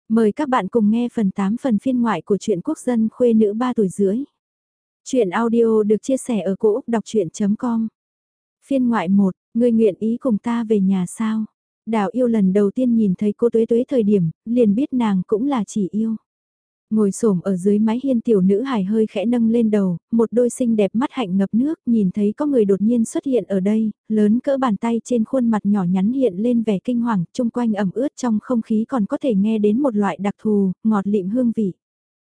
Mời các bạn cùng nghe phần 8 phần phiên ngoại của truyện quốc dân khuê nữ 3 tuổi rưỡi. Chuyện audio được chia sẻ ở cỗ đọc chuyện.com. Phiên ngoại 1, người nguyện ý cùng ta về nhà sao? Đào yêu lần đầu tiên nhìn thấy cô Tuế Tuế thời điểm, liền biết nàng cũng là chỉ yêu. Ngồi xổm ở dưới mái hiên tiểu nữ hài hơi khẽ nâng lên đầu, một đôi xinh đẹp mắt hạnh ngập nước, nhìn thấy có người đột nhiên xuất hiện ở đây, lớn cỡ bàn tay trên khuôn mặt nhỏ nhắn hiện lên vẻ kinh hoàng, chung quanh ẩm ướt trong không khí còn có thể nghe đến một loại đặc thù, ngọt lịm hương vị.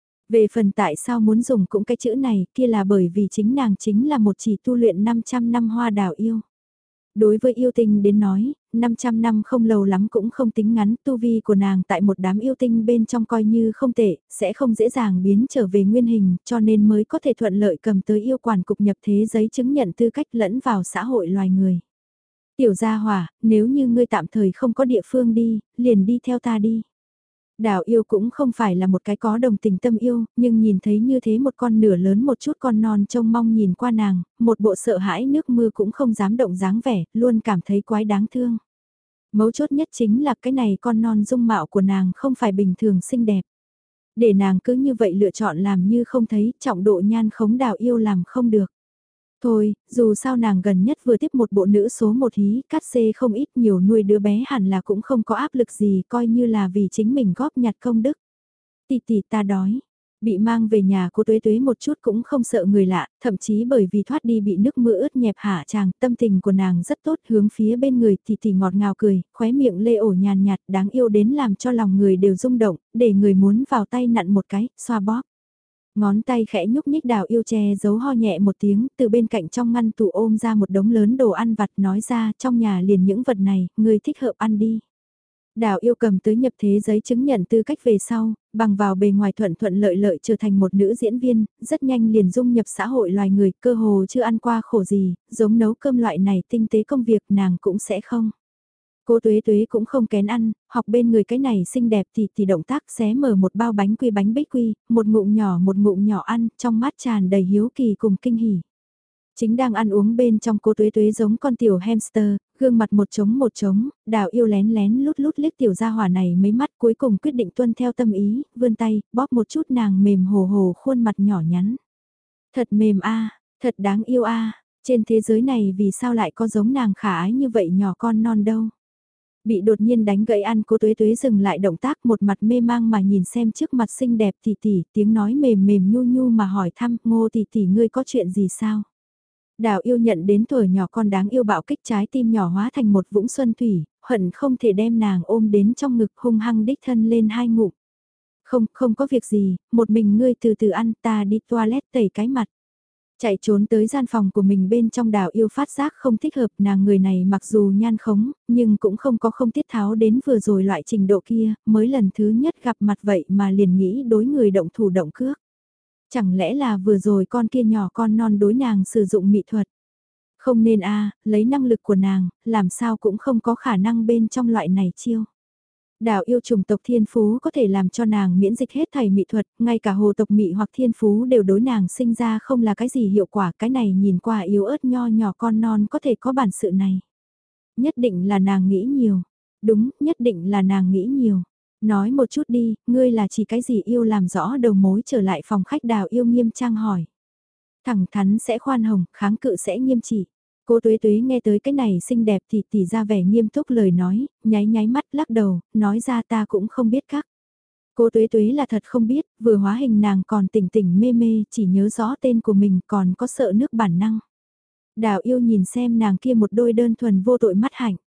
Về phần tại sao muốn dùng cũng cái chữ này, kia là bởi vì chính nàng chính là một chỉ tu luyện 500 năm hoa đào yêu. Đối với yêu tinh đến nói, 500 năm không lâu lắm cũng không tính ngắn, tu vi của nàng tại một đám yêu tinh bên trong coi như không tệ, sẽ không dễ dàng biến trở về nguyên hình, cho nên mới có thể thuận lợi cầm tới yêu quản cục nhập thế giấy chứng nhận tư cách lẫn vào xã hội loài người. Tiểu gia hỏa, nếu như ngươi tạm thời không có địa phương đi, liền đi theo ta đi. Đào yêu cũng không phải là một cái có đồng tình tâm yêu, nhưng nhìn thấy như thế một con nửa lớn một chút con non trông mong nhìn qua nàng, một bộ sợ hãi nước mưa cũng không dám động dáng vẻ, luôn cảm thấy quái đáng thương. Mấu chốt nhất chính là cái này con non dung mạo của nàng không phải bình thường xinh đẹp. Để nàng cứ như vậy lựa chọn làm như không thấy, trọng độ nhan khống đào yêu làm không được. Thôi, dù sao nàng gần nhất vừa tiếp một bộ nữ số một hí, cắt xê không ít nhiều nuôi đứa bé hẳn là cũng không có áp lực gì, coi như là vì chính mình góp nhặt công đức. Tì tì ta đói. Bị mang về nhà cô Tuế Tuế một chút cũng không sợ người lạ, thậm chí bởi vì thoát đi bị nước mưa ướt nhẹp hạ chàng, tâm tình của nàng rất tốt hướng phía bên người tì tì ngọt ngào cười, khóe miệng lê ổ nhàn nhạt đáng yêu đến làm cho lòng người đều rung động, để người muốn vào tay nặn một cái, xoa bóp. Ngón tay khẽ nhúc nhích đào yêu che giấu ho nhẹ một tiếng, từ bên cạnh trong ngăn tủ ôm ra một đống lớn đồ ăn vặt nói ra trong nhà liền những vật này, người thích hợp ăn đi. Đào yêu cầm tới nhập thế giấy chứng nhận tư cách về sau, bằng vào bề ngoài thuận thuận lợi lợi trở thành một nữ diễn viên, rất nhanh liền dung nhập xã hội loài người, cơ hồ chưa ăn qua khổ gì, giống nấu cơm loại này tinh tế công việc nàng cũng sẽ không. Cô Tuế Tuế cũng không kén ăn, học bên người cái này xinh đẹp thì động tác xé mở một bao bánh bích quy, một ngụm nhỏ ăn, trong mắt tràn đầy hiếu kỳ cùng kinh hỉ. Chính đang ăn uống bên trong cô Tuế Tuế giống con tiểu hamster, gương mặt một trống, đào yêu lén lén lút lút liếc tiểu gia hỏa này mấy mắt cuối cùng quyết định tuân theo tâm ý, vươn tay, bóp một chút nàng mềm hồ hồ khuôn mặt nhỏ nhắn. Thật mềm a, thật đáng yêu a, trên thế giới này vì sao lại có giống nàng khả ái như vậy nhỏ con non đâu. Bị đột nhiên đánh gãy ăn cô Tuế Tuế dừng lại động tác một mặt mê mang mà nhìn xem trước mặt xinh đẹp tỷ, tiếng nói mềm mềm nhu nhu mà hỏi thăm Ngô tỷ ngươi có chuyện gì sao? Đào yêu nhận đến tuổi nhỏ con đáng yêu bạo kích trái tim nhỏ hóa thành một vũng xuân thủy, hận không thể đem nàng ôm đến trong ngực hung hăng đích thân lên hai ngụm. Không có việc gì, một mình ngươi từ từ ăn ta đi toilet tẩy cái mặt. Chạy trốn tới gian phòng của mình bên trong đào yêu phát giác không thích hợp nàng người này mặc dù nhan khống, nhưng cũng không có không tiết tháo đến vừa rồi loại trình độ kia, mới lần thứ nhất gặp mặt vậy mà liền nghĩ đối người động thủ động cước. Chẳng lẽ là vừa rồi con kia nhỏ con non đối nàng sử dụng mỹ thuật? Không nên lấy năng lực của nàng, làm sao cũng không có khả năng bên trong loại này chiêu. Đào yêu trùng tộc thiên phú có thể làm cho nàng miễn dịch hết thảy mỹ thuật, ngay cả hồ tộc mỹ hoặc thiên phú đều đối nàng sinh ra không là cái gì hiệu quả, cái này nhìn qua yếu ớt nho nhỏ con non có thể có bản sự này. Nhất định là nàng nghĩ nhiều. Đúng, nhất định là nàng nghĩ nhiều. Nói một chút đi, ngươi là chỉ cái gì yêu làm rõ đầu mối trở lại phòng khách đào yêu nghiêm trang hỏi. Thẳng thắn sẽ khoan hồng, kháng cự sẽ nghiêm trị. Cô Tuế Tuế nghe tới cái này xinh đẹp thì tỉ ra vẻ nghiêm túc lời nói, nháy mắt lắc đầu, nói ra ta cũng không biết các. Cô Tuế Tuế là thật không biết, vừa hóa hình nàng còn tỉnh mê mê, chỉ nhớ rõ tên của mình còn có sợ nước bản năng. Đào yêu nhìn xem nàng kia một đôi đơn thuần vô tội mắt hạnh.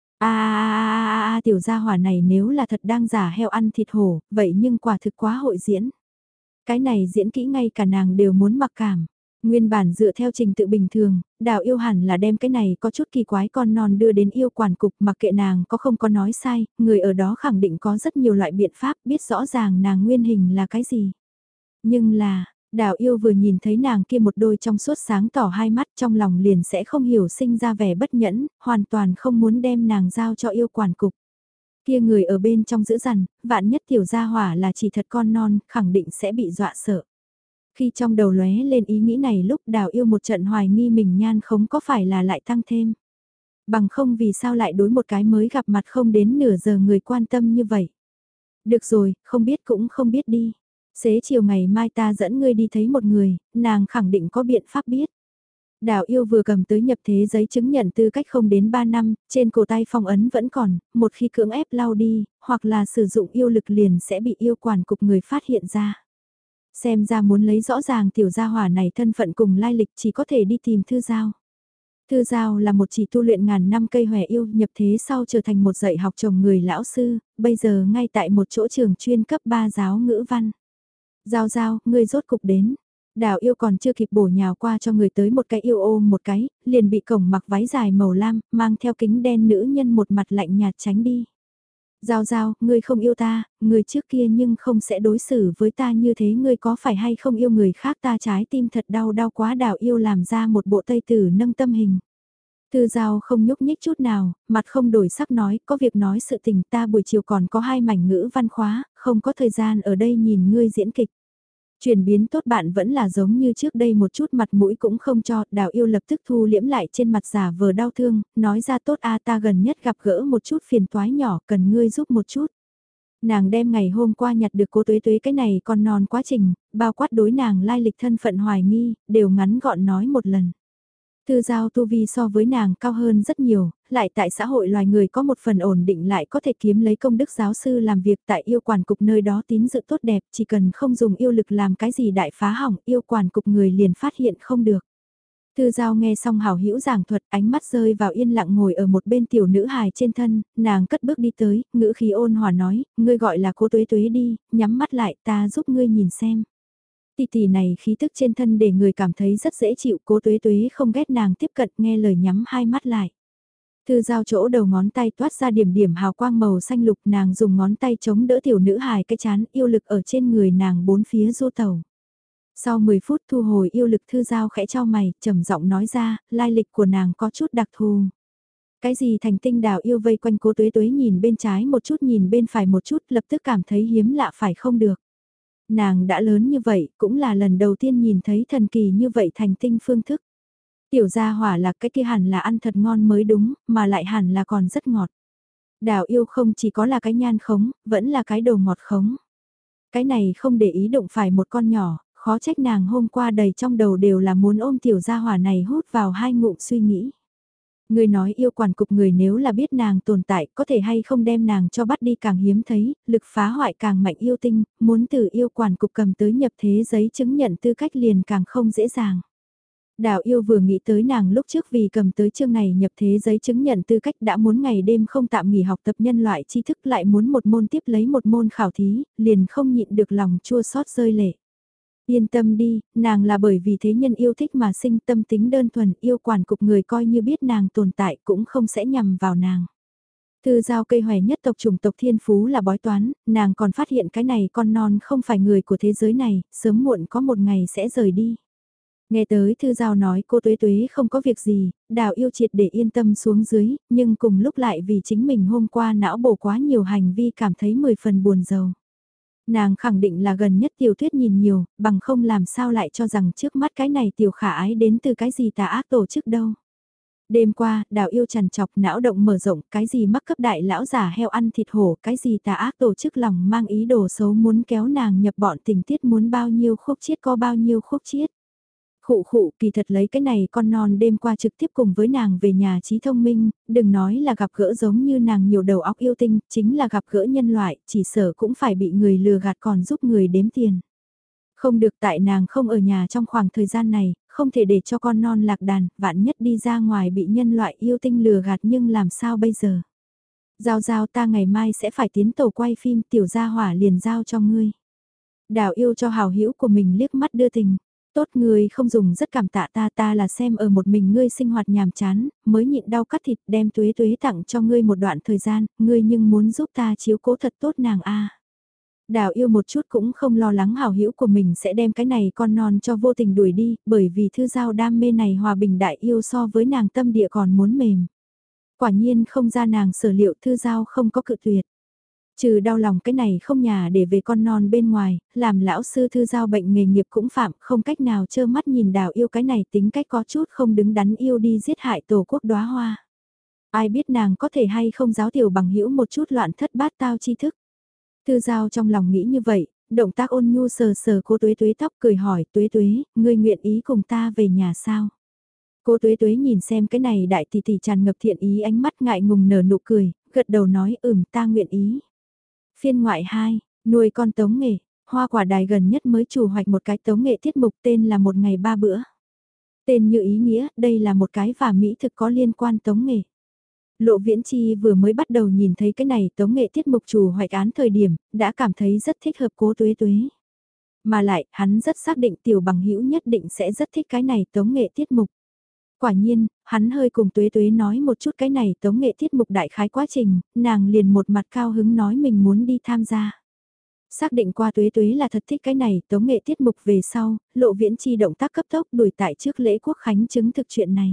Tiểu gia hỏa này nếu là thật đang giả heo ăn thịt hổ, vậy nhưng quả thực quá hội diễn. Cái này diễn kỹ ngay cả nàng đều muốn mặc cảm. Nguyên bản dựa theo trình tự bình thường, đào yêu hẳn là đem cái này có chút kỳ quái con non đưa đến yêu quản cục mặc kệ nàng có không có nói sai, người ở đó khẳng định có rất nhiều loại biện pháp biết rõ ràng nàng nguyên hình là cái gì. Nhưng là, đào yêu vừa nhìn thấy nàng kia một đôi trong suốt sáng tỏ hai mắt trong lòng liền sẽ không hiểu sinh ra vẻ bất nhẫn, hoàn toàn không muốn đem nàng giao cho yêu quản cục. Kia người ở bên trong giữ dằn, vạn nhất tiểu gia hỏa là chỉ thật con non, khẳng định sẽ bị dọa sợ. Khi trong đầu lóe lên ý nghĩ này lúc đào yêu một trận hoài nghi mình nhan không có phải là lại tăng thêm. Bằng không vì sao lại đối một cái mới gặp mặt không đến nửa giờ người quan tâm như vậy. Được rồi, không biết cũng không biết đi. Xế chiều ngày mai ta dẫn ngươi đi thấy một người, nàng khẳng định có biện pháp biết. Đào yêu vừa cầm tới nhập thế giấy chứng nhận tư cách không đến 3 năm, trên cổ tay phong ấn vẫn còn, một khi cưỡng ép lau đi, hoặc là sử dụng yêu lực liền sẽ bị yêu quản cục người phát hiện ra. Xem ra muốn lấy rõ ràng tiểu gia hỏa này thân phận cùng lai lịch chỉ có thể đi tìm Thư Giao. Thư Giao là một chỉ tu luyện ngàn năm cây hòe yêu nhập thế sau trở thành một dạy học chồng người lão sư, bây giờ ngay tại một chỗ trường chuyên cấp 3 giáo ngữ văn. Giao Giao, ngươi rốt cục đến. Đào yêu còn chưa kịp bổ nhào qua cho người tới một cái yêu ôm một cái, liền bị cổng mặc váy dài màu lam, mang theo kính đen nữ nhân một mặt lạnh nhạt tránh đi. Giao Giao, ngươi không yêu ta, ngươi trước kia nhưng không sẽ đối xử với ta như thế, ngươi có phải hay không yêu người khác, ta trái tim thật đau đau quá. Đào yêu làm ra một bộ tây tử nâng tâm hình. Thư Giao không nhúc nhích chút nào, mặt không đổi sắc nói, có việc nói sự tình, ta buổi chiều còn có 2 mảnh ngữ văn khóa, không có thời gian ở đây nhìn ngươi diễn kịch. Chuyển biến tốt bạn vẫn là giống như trước đây, một chút mặt mũi cũng không cho. Đào yêu lập tức thu liễm lại trên mặt giả vờ đau thương, nói ra tốt a, ta gần nhất gặp gỡ một chút phiền toái nhỏ, cần ngươi giúp một chút. Nàng đem ngày hôm qua nhặt được Cố Tuế Tuế cái này còn non quá trình, bao quát đối nàng lai lịch thân phận hoài nghi, đều ngắn gọn nói một lần. Thư Giao tu vi so với nàng cao hơn rất nhiều, lại tại xã hội loài người có một phần ổn định, lại có thể kiếm lấy công đức giáo sư làm việc tại yêu quản cục nơi đó tín dự tốt đẹp, chỉ cần không dùng yêu lực làm cái gì đại phá hỏng, yêu quản cục người liền phát hiện không được. Thư Giao nghe xong hảo hữu giảng thuật, ánh mắt rơi vào yên lặng ngồi ở một bên tiểu nữ hài trên thân, nàng cất bước đi tới, ngữ khí ôn hòa nói, ngươi gọi là Cố Tuế Tuế đi, nhắm mắt lại, ta giúp ngươi nhìn xem. Tỷ tỷ này khí tức trên thân để người cảm thấy rất dễ chịu. Cố Tuế Tuế không ghét nàng tiếp cận, nghe lời nhắm hai mắt lại. Thư Giao chỗ đầu ngón tay toát ra điểm điểm hào quang màu xanh lục, nàng dùng ngón tay chống đỡ tiểu nữ hài cái chán, yêu lực ở trên người nàng bốn phía du tẩu. Sau 10 phút thu hồi yêu lực, Thư Giao khẽ chau mày, trầm giọng nói ra, lai lịch của nàng có chút đặc thù. Cái gì thành tinh đào yêu vây quanh Cố Tuế Tuế nhìn bên trái một chút nhìn bên phải một chút, lập tức cảm thấy hiếm lạ phải không được. Nàng đã lớn như vậy, cũng là lần đầu tiên nhìn thấy thần kỳ như vậy thành tinh phương thức. Tiểu gia hỏa là cái kia hẳn là ăn thật ngon mới đúng, mà lại hẳn là còn rất ngọt. Đào yêu không chỉ có là cái nhan khống, vẫn là cái đồ ngọt khống. Cái này không để ý đụng phải một con nhỏ, khó trách nàng hôm qua đầy trong đầu đều là muốn ôm tiểu gia hỏa này hút vào 2 ngụm suy nghĩ. Người nói yêu quản cục người nếu là biết nàng tồn tại, có thể hay không đem nàng cho bắt đi càng hiếm thấy, lực phá hoại càng mạnh yêu tinh, muốn từ yêu quản cục cầm tới nhập thế giấy chứng nhận tư cách liền càng không dễ dàng. Đào yêu vừa nghĩ tới nàng lúc trước vì cầm tới chương này nhập thế giấy chứng nhận tư cách đã muốn ngày đêm không tạm nghỉ học tập nhân loại tri thức, lại muốn một môn tiếp lấy một môn khảo thí, liền không nhịn được lòng chua xót rơi lệ. Yên tâm đi, nàng là bởi vì thế nhân yêu thích mà sinh, tâm tính đơn thuần, yêu quản cục người coi như biết nàng tồn tại cũng không sẽ nhằm vào nàng. Thư Giao cây hòe nhất tộc chủng tộc thiên phú là bói toán, nàng còn phát hiện cái này con non không phải người của thế giới này, sớm muộn có một ngày sẽ rời đi. Nghe tới Thư Giao nói cô Tuế Tuế không có việc gì, Đào yêu triệt để yên tâm xuống dưới, nhưng cùng lúc lại vì chính mình hôm qua não bổ quá nhiều hành vi cảm thấy 10 phần buồn rầu. Nàng khẳng định là gần nhất tiểu thuyết nhìn nhiều, bằng không làm sao lại cho rằng trước mắt cái này tiểu khả ái đến từ cái gì tà ác tổ chức đâu. Đêm qua, Đào yêu trằn trọc não động mở rộng, cái gì mắc cấp đại lão giả heo ăn thịt hổ, cái gì tà ác tổ chức lòng mang ý đồ xấu muốn kéo nàng nhập bọn tình tiết muốn bao nhiêu khúc chiết có bao nhiêu khúc chiết. Khụ khụ, kỳ thật lấy cái này con non đêm qua trực tiếp cùng với nàng về nhà trí thông minh, đừng nói là gặp gỡ giống như nàng nhiều đầu óc yêu tinh, chính là gặp gỡ nhân loại, chỉ sợ cũng phải bị người lừa gạt còn giúp người đếm tiền. Không được, tại nàng không ở nhà trong khoảng thời gian này, không thể để cho con non lạc đàn, vạn nhất đi ra ngoài bị nhân loại yêu tinh lừa gạt, nhưng làm sao bây giờ? Giao giao, ta ngày mai sẽ phải tiến tổ quay phim, tiểu gia hỏa liền giao cho ngươi. Đào yêu cho hào hữu của mình liếc mắt đưa tình. Tốt, người không dùng rất cảm tạ ta, ta là xem ở một mình ngươi sinh hoạt nhàm chán, mới nhịn đau cắt thịt đem Tuế Tuế tặng cho ngươi một đoạn thời gian, ngươi nhưng muốn giúp ta chiếu cố thật tốt nàng a. Đào yêu một chút cũng không lo lắng hảo hữu của mình sẽ đem cái này con non cho vô tình đuổi đi, bởi vì Thư Giao đam mê này hòa bình đại yêu so với nàng tâm địa còn muốn mềm. Quả nhiên không ra nàng sở liệu, Thư Giao không có cự tuyệt. Trừ đau lòng cái này không nhà để về con non bên ngoài, làm lão sư Thư Giao bệnh nghề nghiệp cũng phạm, không cách nào trơ mắt nhìn Đào yêu cái này tính cách có chút không đứng đắn yêu đi giết hại tổ quốc đóa hoa. Ai biết nàng có thể hay không giáo tiểu bằng hữu một chút loạn thất bát tao tri thức. Thư Giao trong lòng nghĩ như vậy, động tác ôn nhu sờ sờ cô Tuế Tuế tóc cười hỏi Tuế Tuế, ngươi nguyện ý cùng ta về nhà sao? Cô Tuế Tuế nhìn xem cái này đại tỷ tỷ tràn ngập thiện ý ánh mắt ngại ngùng nở nụ cười, gật đầu nói ta nguyện ý. Phiên ngoại 2, nuôi con tống nghệ, Hoa Quả Đài gần nhất mới chủ hoạch một cái tống nghệ tiết mục tên là Một Ngày Ba Bữa. Tên như ý nghĩa, đây là một cái và mỹ thực có liên quan tống nghệ. Lộ Viễn Chi vừa mới bắt đầu nhìn thấy cái này tống nghệ tiết mục chủ hoạch án thời điểm, đã cảm thấy rất thích hợp cô Tuế Tuế. Mà lại, hắn rất xác định Tiểu Bằng Hữu nhất định sẽ rất thích cái này tống nghệ tiết mục. Quả nhiên, hắn hơi cùng Tuế Tuế nói một chút cái này tống nghệ tiết mục đại khái quá trình, nàng liền một mặt cao hứng nói mình muốn đi tham gia. Xác định qua Tuế Tuế là thật thích cái này tống nghệ tiết mục về sau, Lộ Viễn Chi động tác cấp tốc đuổi tại trước lễ quốc khánh chứng thực chuyện này.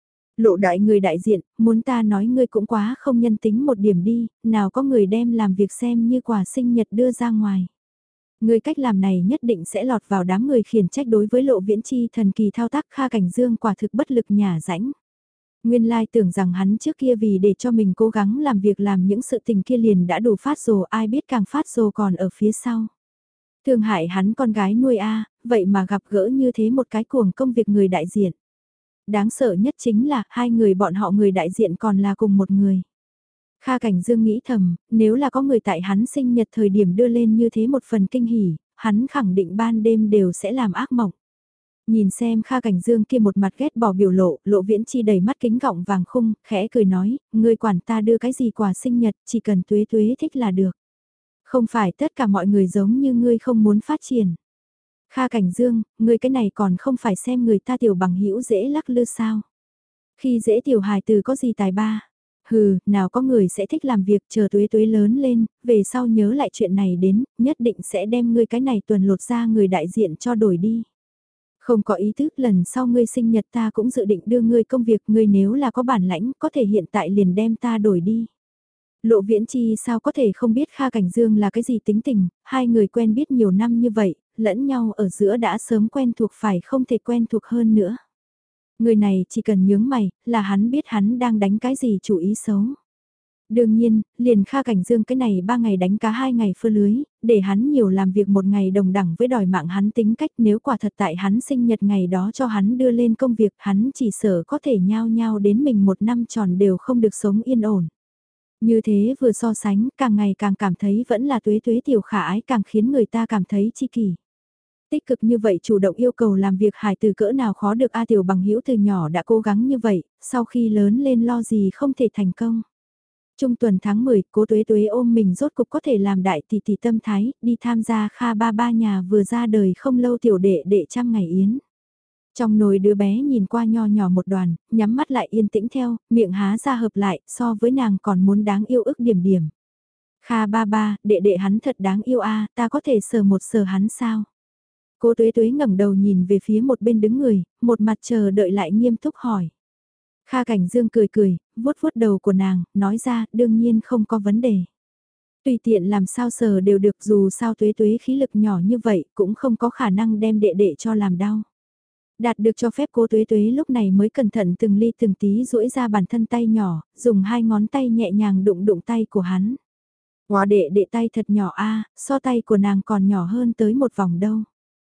Lộ đại người đại diện, muốn ta nói ngươi cũng quá không nhân tính một điểm đi, nào có người đem làm việc xem như quà sinh nhật đưa ra ngoài. Người cách làm này nhất định sẽ lọt vào đám người khiển trách đối với Lộ Viễn Chi thần kỳ thao tác Kha Cảnh Dương quả thực bất lực nhả rãnh. Nguyên lai tưởng rằng hắn trước kia vì để cho mình cố gắng làm việc làm những sự tình kia liền đã đủ phát rồ ai biết càng phát rồ còn ở phía sau. Thương hại hắn con gái nuôi vậy mà gặp gỡ như thế một cái cuồng công việc người đại diện. Đáng sợ nhất chính là hai người bọn họ người đại diện còn là cùng một người. Kha Cảnh Dương nghĩ thầm, nếu là có người tại hắn sinh nhật thời điểm đưa lên như thế một phần kinh hỉ, hắn khẳng định ban đêm đều sẽ làm ác mộng. Nhìn xem Kha Cảnh Dương kia một mặt ghét bỏ biểu lộ, Lộ Viễn Chi đầy mắt kính gọng vàng khung, khẽ cười nói, ngươi quản ta đưa cái gì quà sinh nhật, chỉ cần Tuế Tuế thích là được. Không phải tất cả mọi người giống như ngươi không muốn phát triển. Kha Cảnh Dương, ngươi cái này còn không phải xem người ta Tiểu Bằng Hữu dễ lắc lư sao. Khi dễ tiểu hài từ có gì tài ba. Hừ, nào có người sẽ thích làm việc chờ Tuế Tuế lớn lên, về sau nhớ lại chuyện này đến, nhất định sẽ đem ngươi cái này tuần lột ra người đại diện cho đổi đi. Không có ý thức lần sau ngươi sinh nhật ta cũng dự định đưa ngươi công việc ngươi nếu là có bản lãnh có thể hiện tại liền đem ta đổi đi. Lộ Viễn Chi sao có thể không biết Kha Cảnh Dương là cái gì tính tình, hai người quen biết nhiều năm như vậy, lẫn nhau ở giữa đã sớm quen thuộc phải không thể quen thuộc hơn nữa. Người này chỉ cần nhướng mày, là hắn biết hắn đang đánh cái gì chủ ý xấu. Đương nhiên, liền Kha Cảnh Dương cái này 3 ngày đánh cá 2 ngày phơ lưới, để hắn nhiều làm việc một ngày đồng đẳng với đòi mạng hắn tính cách nếu quả thật tại hắn sinh nhật ngày đó cho hắn đưa lên công việc hắn chỉ sợ có thể nhao nhao đến mình một năm tròn đều không được sống yên ổn. Như thế vừa so sánh càng ngày càng cảm thấy vẫn là Tuế Tuế tiểu khả ái càng khiến người ta cảm thấy chi kỷ. Tích cực như vậy chủ động yêu cầu làm việc hài từ cỡ nào khó được Tiểu Bằng Hữu từ nhỏ đã cố gắng như vậy, sau khi lớn lên lo gì không thể thành công. Trung tuần tháng 10, cố Tuế Tuế ôm mình rốt cục có thể làm đại tỷ tỷ tâm thái, đi tham gia Kha ba ba nhà vừa ra đời không lâu tiểu đệ đệ trăm ngày yến. Trong nồi đứa bé nhìn qua nho nhỏ một đoàn, nhắm mắt lại yên tĩnh theo, miệng há ra hợp lại, so với nàng còn muốn đáng yêu ức điểm điểm. Kha ba ba, đệ đệ hắn thật đáng yêu ta có thể sờ một sờ hắn sao? Cô Tuế Tuế ngẩng đầu nhìn về phía một bên đứng người, một mặt chờ đợi lại nghiêm túc hỏi. Kha Cảnh Dương cười cười, vuốt vuốt đầu của nàng, nói ra, đương nhiên không có vấn đề. Tùy tiện làm sao sờ đều được dù sao Tuế Tuế khí lực nhỏ như vậy cũng không có khả năng đem đệ đệ cho làm đau. Đạt được cho phép cô Tuế Tuế lúc này mới cẩn thận từng ly từng tí duỗi ra bản thân tay nhỏ, dùng hai ngón tay nhẹ nhàng đụng đụng tay của hắn. Wow đệ đệ tay thật nhỏ so tay của nàng còn nhỏ hơn tới một vòng đâu.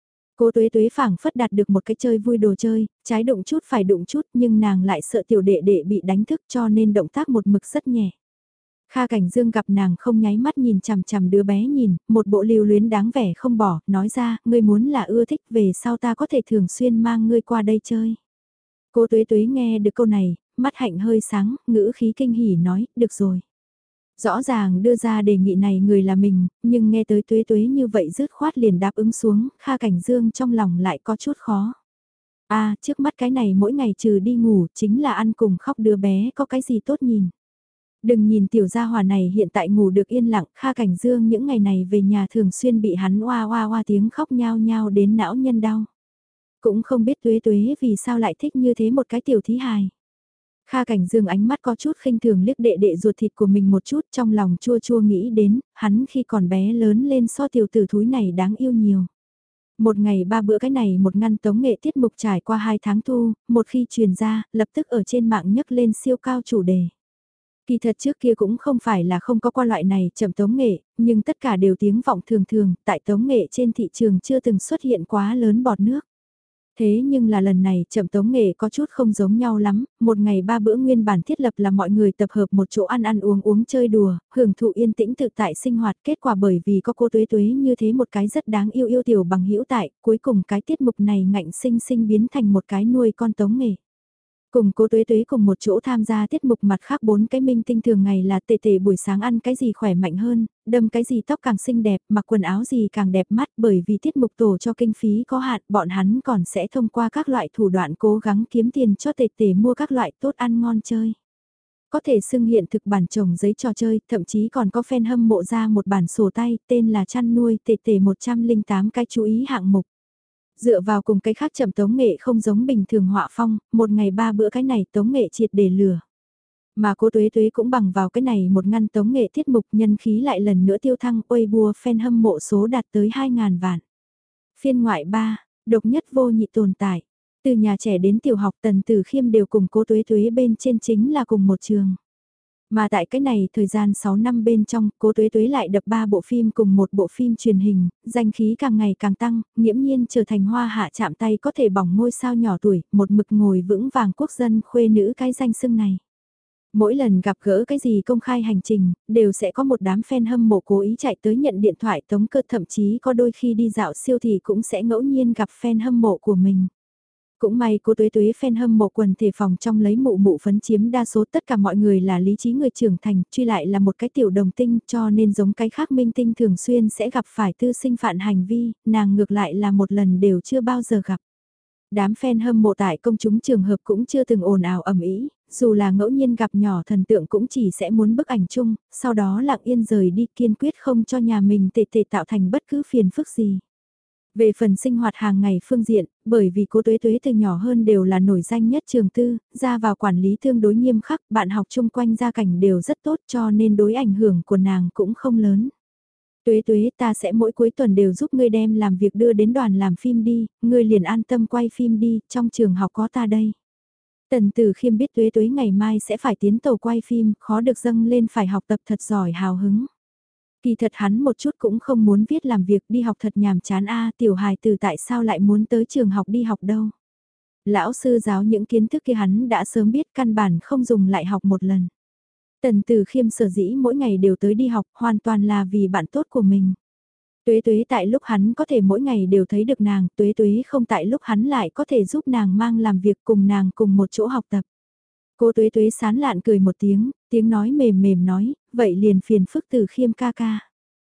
Cô Tuế Tuế phảng phất đạt được một cái chơi vui đồ chơi, trái đụng chút phải đụng chút nhưng nàng lại sợ tiểu đệ đệ bị đánh thức cho nên động tác một mực rất nhẹ. Kha Cảnh Dương gặp nàng không nháy mắt nhìn chằm chằm đứa bé nhìn, một bộ lưu luyến đáng vẻ không bỏ, nói ra, ngươi muốn là ưa thích về sau ta có thể thường xuyên mang ngươi qua đây chơi. Cô Tuế Tuế nghe được câu này, mắt hạnh hơi sáng, ngữ khí kinh hỉ nói, được rồi. Rõ ràng đưa ra đề nghị này người là mình, nhưng nghe tới Tuế Tuế như vậy dứt khoát liền đáp ứng xuống, Kha Cảnh Dương trong lòng lại có chút khó. Trước mắt cái này mỗi ngày trừ đi ngủ chính là ăn cùng khóc đứa bé có cái gì tốt nhìn. Đừng nhìn tiểu gia hòa này hiện tại ngủ được yên lặng, Kha Cảnh Dương những ngày này về nhà thường xuyên bị hắn oa oa oa tiếng khóc nhao nhao đến não nhân đau. Cũng không biết Tuế Tuế vì sao lại thích như thế một cái tiểu thí hài. Kha Cảnh Dương ánh mắt có chút khinh thường liếc đệ đệ ruột thịt của mình một chút trong lòng chua chua nghĩ đến, hắn khi còn bé lớn lên so tiểu tử thúi này đáng yêu nhiều. Một ngày 3 bữa cái này một ngăn tống nghệ tiết mục trải qua 2 tháng thu, một khi truyền ra, lập tức ở trên mạng nhấc lên siêu cao chủ đề. Kỳ thật trước kia cũng không phải là không có qua loại này chậm tống nghệ, nhưng tất cả đều tiếng vọng thường thường, tại tống nghệ trên thị trường chưa từng xuất hiện quá lớn bọt nước. Thế nhưng là lần này chậm tống nghệ có chút không giống nhau lắm, một ngày ba bữa nguyên bản thiết lập là mọi người tập hợp một chỗ ăn ăn uống uống chơi đùa, hưởng thụ yên tĩnh tự tại sinh hoạt, kết quả bởi vì có cô Tuế Tuế như thế một cái rất đáng yêu yêu tiểu bằng hữu tại, cuối cùng cái tiết mục này ngạnh sinh sinh biến thành một cái nuôi con tống nghệ. Cùng cô Tuế Tuế cùng một chỗ tham gia tiết mục mặt khác 4 cái minh tinh thường ngày là tề tề buổi sáng ăn cái gì khỏe mạnh hơn, đâm cái gì tóc càng xinh đẹp, mặc quần áo gì càng đẹp mắt, bởi vì tiết mục tổ cho kinh phí có hạn, bọn hắn còn sẽ thông qua các loại thủ đoạn cố gắng kiếm tiền cho tề tề mua các loại tốt ăn ngon chơi. Có thể xưng hiện thực bản trồng giấy trò chơi, thậm chí còn có fan hâm mộ ra một bản sổ tay tên là chăn nuôi tề tề 108 cái chú ý hạng mục. Dựa vào cùng cái khác chậm tống nghệ không giống bình thường họa phong, một ngày ba bữa cái này tống nghệ triệt để lừa. Mà cô Tuế Tuế cũng bằng vào cái này một ngăn tống nghệ tiết mục nhân khí lại lần nữa tiêu thăng, Weibo fan hâm mộ số đạt tới 2.000 vạn. Phiên ngoại 3, độc nhất vô nhị tồn tại. Từ nhà trẻ đến tiểu học Tần Tử Khiêm đều cùng cô Tuế Tuế bên trên chính là cùng một trường. Mà tại cái này thời gian 6 năm bên trong, cô Tuế Tuế lại đập 3 bộ phim cùng một bộ phim truyền hình, danh khí càng ngày càng tăng, nghiễm nhiên trở thành hoa hạ chạm tay có thể bỏng ngôi sao nhỏ tuổi, một mực ngồi vững vàng quốc dân khuê nữ cái danh xưng này. Mỗi lần gặp gỡ cái gì công khai hành trình, đều sẽ có một đám fan hâm mộ cố ý chạy tới nhận điện thoại tống cơ, thậm chí có đôi khi đi dạo siêu thì cũng sẽ ngẫu nhiên gặp fan hâm mộ của mình. Cũng may cô Tuế Tuế fan hâm mộ quần thể phòng trong lấy mụ mụ phấn chiếm đa số, tất cả mọi người là lý trí người trưởng thành, truy lại là một cái tiểu đồng tinh, cho nên giống cái khác minh tinh thường xuyên sẽ gặp phải tư sinh phản hành vi, nàng ngược lại là một lần đều chưa bao giờ gặp. Đám fan hâm mộ tại công chúng trường hợp cũng chưa từng ồn ào ầm ĩ, dù là ngẫu nhiên gặp nhỏ thần tượng cũng chỉ sẽ muốn bức ảnh chung, sau đó lặng yên rời đi, kiên quyết không cho nhà mình tệ tệ tạo thành bất cứ phiền phức gì. Về phần sinh hoạt hàng ngày phương diện, bởi vì cô Tuế Tuế từ nhỏ hơn đều là nổi danh nhất trường tư, ra vào quản lý tương đối nghiêm khắc, bạn học chung quanh gia cảnh đều rất tốt cho nên đối ảnh hưởng của nàng cũng không lớn. Tuế Tuế, ta sẽ mỗi cuối tuần đều giúp ngươi đem làm việc đưa đến đoàn làm phim đi, ngươi liền an tâm quay phim đi, trong trường học có ta đây. Tần Tử Khiêm biết Tuế Tuế ngày mai sẽ phải tiến tàu quay phim, khó được dâng lên phải học tập thật giỏi hào hứng. Kỳ thật hắn một chút cũng không muốn viết làm việc, đi học thật nhàm chán a, tiểu hài từ tại sao lại muốn tới trường học đi học đâu. Lão sư giáo những kiến thức kia hắn đã sớm biết, căn bản không dùng lại học một lần. Tần Tử Khiêm sở dĩ mỗi ngày đều tới đi học hoàn toàn là vì bạn tốt của mình. Tuế Tuế tại lúc hắn có thể mỗi ngày đều thấy được nàng, Tuế Tuế không tại lúc hắn lại có thể giúp nàng mang làm việc cùng nàng cùng một chỗ học tập. Cô Tuế Tuế sán lạn cười một tiếng, tiếng nói mềm mềm nói, vậy liền phiền phức Tử Khiêm ca ca.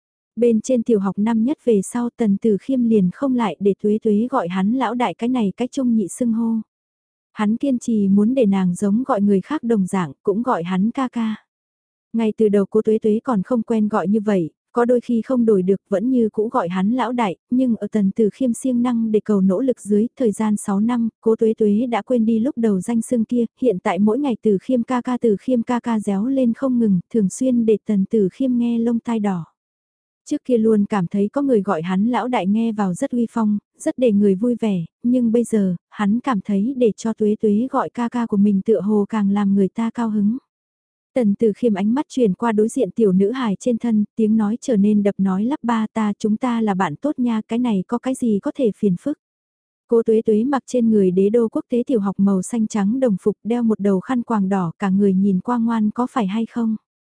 Bên trên tiểu học năm nhất về sau Tần Tử Khiêm liền không lại để Tuế Tuế gọi hắn lão đại cái này cách trung nhị xưng hô. Hắn kiên trì muốn để nàng giống gọi người khác đồng dạng, cũng gọi hắn ca ca. Ngay từ đầu cô Tuế Tuế còn không quen gọi như vậy, có đôi khi không đổi được vẫn như cũ gọi hắn lão đại, nhưng ở Tần Tử Khiêm siêng năng để cầu nỗ lực dưới thời gian 6 năm, cô Tuế Tuế đã quên đi lúc đầu danh xưng kia, hiện tại mỗi ngày Tử Khiêm ca ca réo lên không ngừng, thường xuyên để Tần Tử Khiêm nghe lông tai đỏ. Trước kia luôn cảm thấy có người gọi hắn lão đại nghe vào rất uy phong, rất để người vui vẻ, nhưng bây giờ, hắn cảm thấy để cho Tuế Tuế gọi ca ca của mình tựa hồ càng làm người ta cao hứng. Tần Tử Khiêm ánh mắt truyền qua đối diện tiểu nữ hài trên thân, tiếng nói trở nên đập nói lắp ba ta chúng ta là bạn tốt nha, cái này có cái gì có thể phiền phức. Cô Tuế Tuế mặc trên người đế đô quốc tế tiểu học màu xanh trắng đồng phục, đeo một đầu khăn quàng đỏ, cả người nhìn qua ngoan có phải hay không.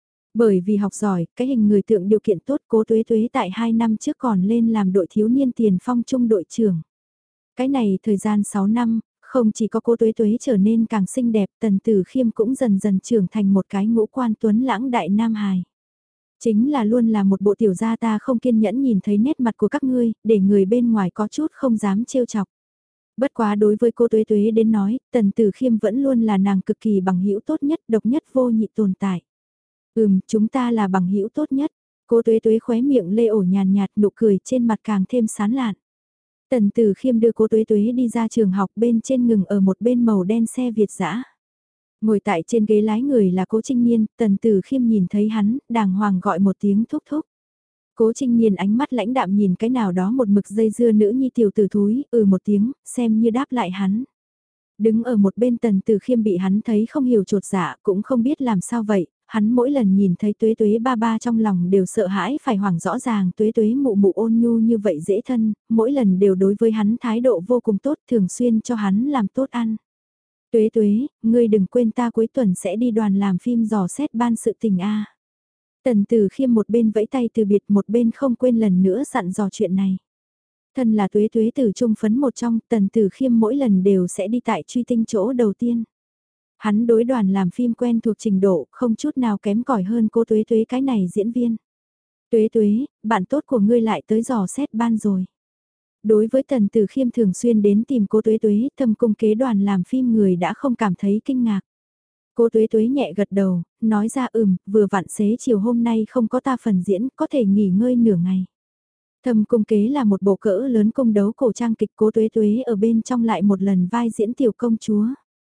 Bởi vì học giỏi, cái hình người tượng điều kiện tốt, cô Tuế Tuế tại 2 năm trước còn lên làm đội thiếu niên tiền phong trung đội trưởng. Cái này thời gian 6 năm, không chỉ có cô Tuế Tuế trở nên càng xinh đẹp, Tần Tử Khiêm cũng dần dần trưởng thành một cái ngũ quan tuấn lãng đại nam hài. Chính là luôn là một bộ tiểu gia ta không kiên nhẫn nhìn thấy nét mặt của các ngươi, để người bên ngoài có chút không dám trêu chọc. Bất quá đối với cô Tuế Tuế đến nói, Tần Tử Khiêm vẫn luôn là nàng cực kỳ bằng hữu tốt nhất, độc nhất vô nhị tồn tại. Chúng ta là bằng hữu tốt nhất. Cô Tuế Tuế khóe miệng lê ổ nhàn nhạt, nụ cười trên mặt càng thêm sán lạn. Tần Tử Khiêm đưa cô Tuế Tuế đi ra trường học, bên trên ngừng ở một bên màu đen xe Việt dã. Ngồi tại trên ghế lái người là Cố Trinh Nhiên, Tần Tử Khiêm nhìn thấy hắn, đàng hoàng gọi một tiếng thúc thúc. Cố Trinh Nhiên ánh mắt lãnh đạm nhìn cái nào đó một mực dây dưa nữ nhi tiểu tử thúi, một tiếng, xem như đáp lại hắn. Đứng ở một bên Tần Tử Khiêm bị hắn thấy không hiểu chột dạ, cũng không biết làm sao vậy, hắn mỗi lần nhìn thấy Tuế Tuế ba ba trong lòng đều sợ hãi phải hoảng rõ ràng Tuế Tuế mụ mụ ôn nhu như vậy dễ thân, mỗi lần đều đối với hắn thái độ vô cùng tốt thường xuyên cho hắn làm tốt ăn. Tuế Tuế, ngươi đừng quên ta cuối tuần sẽ đi đoàn làm phim dò xét ban sự tình a. Tần Tử Khiêm một bên vẫy tay từ biệt một bên không quên lần nữa dặn dò chuyện này. Thân là Tuế Tuế từ trung phấn một trong, Tần Tử Khiêm mỗi lần đều sẽ đi tại truy tinh chỗ đầu tiên. Hắn đối đoàn làm phim quen thuộc trình độ, không chút nào kém cỏi hơn cô Tuế Tuế cái này diễn viên. Tuế Tuế, bạn tốt của ngươi lại tới dò xét ban rồi. Đối với Tần Tử Khiêm thường xuyên đến tìm cô Tuế Tuế, Thâm Cung kế đoàn làm phim người đã không cảm thấy kinh ngạc. Cô Tuế Tuế nhẹ gật đầu, nói ra vừa vặn xế chiều hôm nay không có ta phần diễn, có thể nghỉ ngơi nửa ngày. Thâm Cung kế là một bộ cỡ lớn cung đấu cổ trang kịch, cô Tuế Tuế ở bên trong lại một lần vai diễn tiểu công chúa.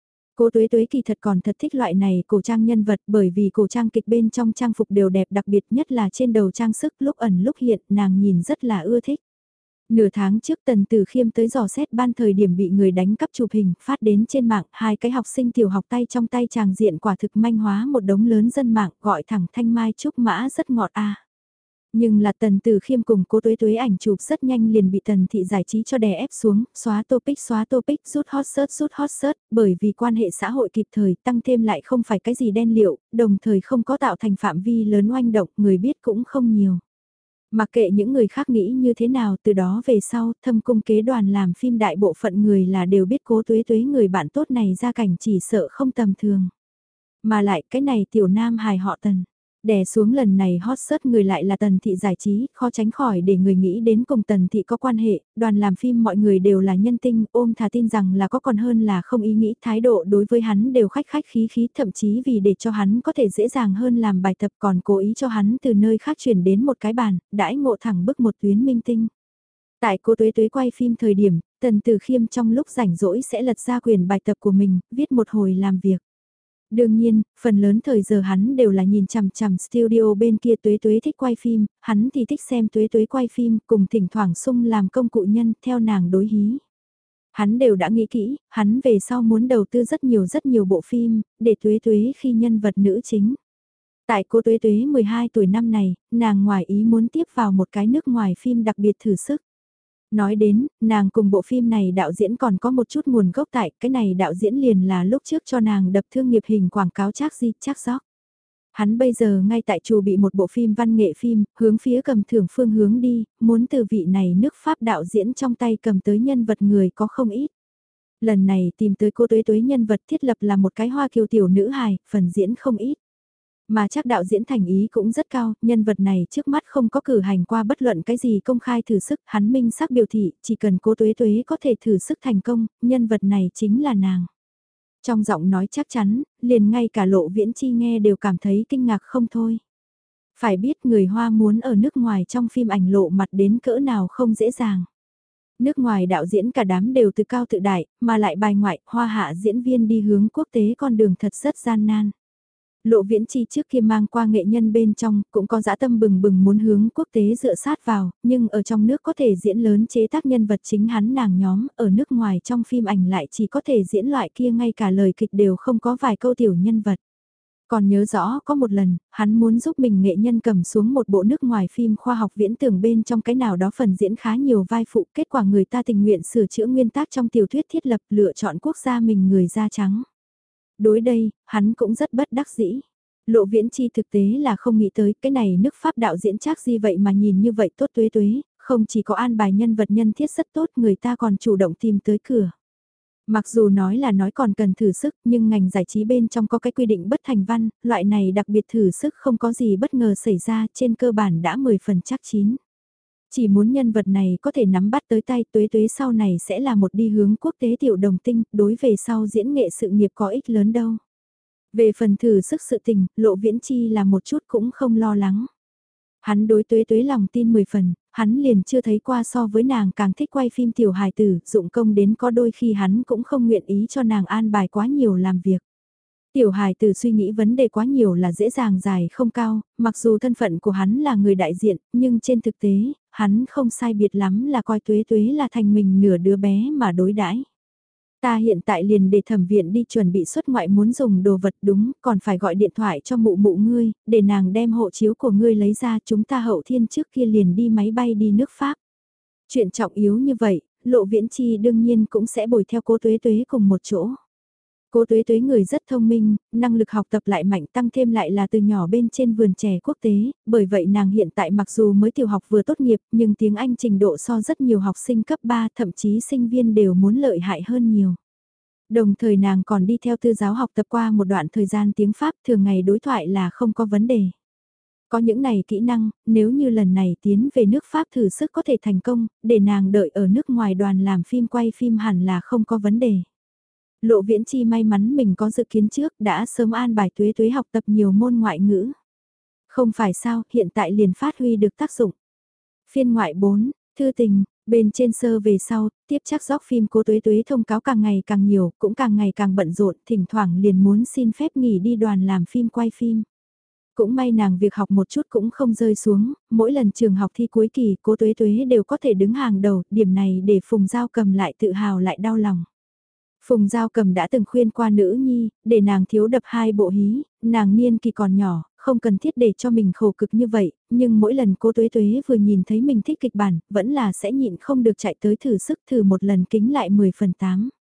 Cô Tuế Tuế kỳ thật còn thật thích loại này cổ trang nhân vật bởi vì cổ trang kịch bên trong trang phục đều đẹp, đặc biệt nhất là trên đầu trang sức lúc ẩn lúc hiện, nàng nhìn rất là ưa thích. Nửa tháng trước Tần Tử Khiêm tới dò xét ban thời điểm bị người đánh cắp chụp hình phát đến trên mạng, hai cái học sinh tiểu học tay trong tay chàng diện quả thực manh hóa một đống lớn dân mạng, gọi thẳng thanh mai trúc mã rất ngọt a. Nhưng là Tần Tử Khiêm cùng cô Tuế Tuế ảnh chụp rất nhanh liền bị Tần Thị giải trí cho đè ép xuống, xóa topic, rút hot search, bởi vì quan hệ xã hội kịp thời tăng thêm lại không phải cái gì đen liệu, đồng thời không có tạo thành phạm vi lớn oanh động, người biết cũng không nhiều. Mặc kệ những người khác nghĩ như thế nào, từ đó về sau, Thâm Cung kế đoàn làm phim đại bộ phận người là đều biết cô Tuế Tuế người bạn tốt này ra cảnh chỉ sợ không tầm thường. Mà lại cái này tiểu nam hài họ Tần. Đè xuống lần này hot search người lại là Tần Thị giải trí, khó tránh khỏi để người nghĩ đến cùng Tần Thị có quan hệ, đoàn làm phim mọi người đều là nhân tinh, ôm thà tin rằng là có còn hơn là không ý nghĩ, thái độ đối với hắn đều khách khách khí khí, thậm chí vì để cho hắn có thể dễ dàng hơn làm bài tập còn cố ý cho hắn từ nơi khác chuyển đến một cái bàn, đãi ngộ thẳng bức một tuyến minh tinh. Tại cô Tuế Tuế quay phim thời điểm, Tần Tử Khiêm trong lúc rảnh rỗi sẽ lật ra quyền bài tập của mình, viết một hồi làm việc. Đương nhiên, phần lớn thời giờ hắn đều là nhìn chằm chằm studio bên kia Tuế Tuế thích quay phim, hắn thì thích xem Tuế Tuế quay phim cùng thỉnh thoảng sung làm công cụ nhân theo nàng đối hí. Hắn đều đã nghĩ kỹ, hắn về sau muốn đầu tư rất nhiều bộ phim, để Tuế Tuế khi nhân vật nữ chính. Tại cô Tuế Tuế 12 tuổi năm này, nàng ngoài ý muốn tiếp vào một cái nước ngoài phim đặc biệt thử sức. Nói đến, nàng cùng bộ phim này đạo diễn còn có một chút nguồn gốc tại, cái này đạo diễn liền là lúc trước cho nàng đập thương nghiệp hình quảng cáo chắc gióc. Hắn bây giờ ngay tại chủ bị một bộ phim văn nghệ phim, hướng phía cầm thưởng phương hướng đi, muốn từ vị này nước Pháp đạo diễn trong tay cầm tới nhân vật người có không ít. Lần này tìm tới cô Tuế Tuế nhân vật thiết lập là một cái hoa kiều tiểu nữ hài, phần diễn không ít. Mà chắc đạo diễn thành ý cũng rất cao, nhân vật này trước mắt không có cử hành qua bất luận cái gì công khai thử sức, hắn minh xác biểu thị, chỉ cần cô Tuế Tuế có thể thử sức thành công, nhân vật này chính là nàng. Trong giọng nói chắc chắn, liền ngay cả Lộ Viễn Chi nghe đều cảm thấy kinh ngạc không thôi. Phải biết người Hoa muốn ở nước ngoài trong phim ảnh lộ mặt đến cỡ nào không dễ dàng. Nước ngoài đạo diễn cả đám đều từ cao tự đại, mà lại bài ngoại, Hoa hạ diễn viên đi hướng quốc tế con đường thật rất gian nan. Lộ Viễn Chi trước kia mang qua nghệ nhân bên trong, cũng có dã tâm bừng bừng muốn hướng quốc tế dựa sát vào, nhưng ở trong nước có thể diễn lớn chế tác nhân vật chính hắn nàng nhóm, ở nước ngoài trong phim ảnh lại chỉ có thể diễn loại kia ngay cả lời kịch đều không có vài câu tiểu nhân vật. Còn nhớ rõ có một lần, hắn muốn giúp mình nghệ nhân cầm xuống một bộ nước ngoài phim khoa học viễn tưởng bên trong cái nào đó phần diễn khá nhiều vai phụ, kết quả người ta tình nguyện sửa chữa nguyên tác trong tiểu thuyết thiết lập lựa chọn quốc gia mình người da trắng. Đối đây, hắn cũng rất bất đắc dĩ. Lộ Viễn Chi thực tế là không nghĩ tới cái này nước Pháp đạo diễn chắc gì vậy mà nhìn như vậy tốt Tuế Tuế, không chỉ có an bài nhân vật nhân thiết rất tốt người ta còn chủ động tìm tới cửa. Mặc dù nói là nói còn cần thử sức nhưng ngành giải trí bên trong có cái quy định bất thành văn, loại này đặc biệt thử sức không có gì bất ngờ xảy ra trên cơ bản đã 10 phần chắc chín. Chỉ muốn nhân vật này có thể nắm bắt tới tay Tuế Tuế sau này sẽ là một đi hướng quốc tế tiểu đồng tinh, đối về sau diễn nghệ sự nghiệp có ích lớn đâu. Về phần thử sức sự tình, Lộ Viễn Chi là một chút cũng không lo lắng. Hắn đối Tuế Tuế lòng tin 10 phần, hắn liền chưa thấy qua so với nàng càng thích quay phim tiểu hài tử, dụng công đến có đôi khi hắn cũng không nguyện ý cho nàng an bài quá nhiều làm việc. Tiểu hài tử suy nghĩ vấn đề quá nhiều là dễ dàng dài không cao, mặc dù thân phận của hắn là người đại diện, nhưng trên thực tế, hắn không sai biệt lắm là coi Tuế Tuế là thành mình nửa đứa bé mà đối đãi. Ta hiện tại liền để thẩm viện đi chuẩn bị xuất ngoại muốn dùng đồ vật đúng, còn phải gọi điện thoại cho mụ mụ ngươi, để nàng đem hộ chiếu của ngươi lấy ra chúng ta hậu thiên trước kia liền đi máy bay đi nước Pháp. Chuyện trọng yếu như vậy, Lộ Viễn Chi đương nhiên cũng sẽ bồi theo Cố Tuế Tuế cùng một chỗ. Cố Tuế Tuế người rất thông minh, năng lực học tập lại mạnh tăng thêm lại là từ nhỏ bên trên vườn trẻ quốc tế, bởi vậy nàng hiện tại mặc dù mới tiểu học vừa tốt nghiệp nhưng tiếng Anh trình độ so rất nhiều học sinh cấp 3 thậm chí sinh viên đều muốn lợi hại hơn nhiều. Đồng thời nàng còn đi theo tư giáo học tập qua một đoạn thời gian tiếng Pháp thường ngày đối thoại là không có vấn đề. Có những này kỹ năng, nếu như lần này tiến về nước Pháp thử sức có thể thành công, để nàng đợi ở nước ngoài đoàn làm phim quay phim hẳn là không có vấn đề. Lộ Viễn Chi may mắn mình có dự kiến trước đã sớm an bài Tuế Tuế học tập nhiều môn ngoại ngữ. Không phải sao, hiện tại liền phát huy được tác dụng. Phiên ngoại 4, thư tình, bên trên sơ về sau, tiếp chắc dóc phim Cố Tuế Tuế thông cáo càng ngày càng nhiều, cũng càng ngày càng bận rộn, thỉnh thoảng liền muốn xin phép nghỉ đi đoàn làm phim quay phim. Cũng may nàng việc học một chút cũng không rơi xuống, mỗi lần trường học thi cuối kỳ Cố Tuế Tuế đều có thể đứng hàng đầu, điểm này để Phùng Giao Cầm lại tự hào lại đau lòng. Phùng Giao Cầm đã từng khuyên qua nữ nhi, để nàng thiếu đập 2 bộ hí, nàng niên kỳ còn nhỏ, không cần thiết để cho mình khổ cực như vậy, nhưng mỗi lần Cố Tuế Tuế vừa nhìn thấy mình thích kịch bản, vẫn là sẽ nhịn không được chạy tới thử sức thử một lần kính lại 10/8.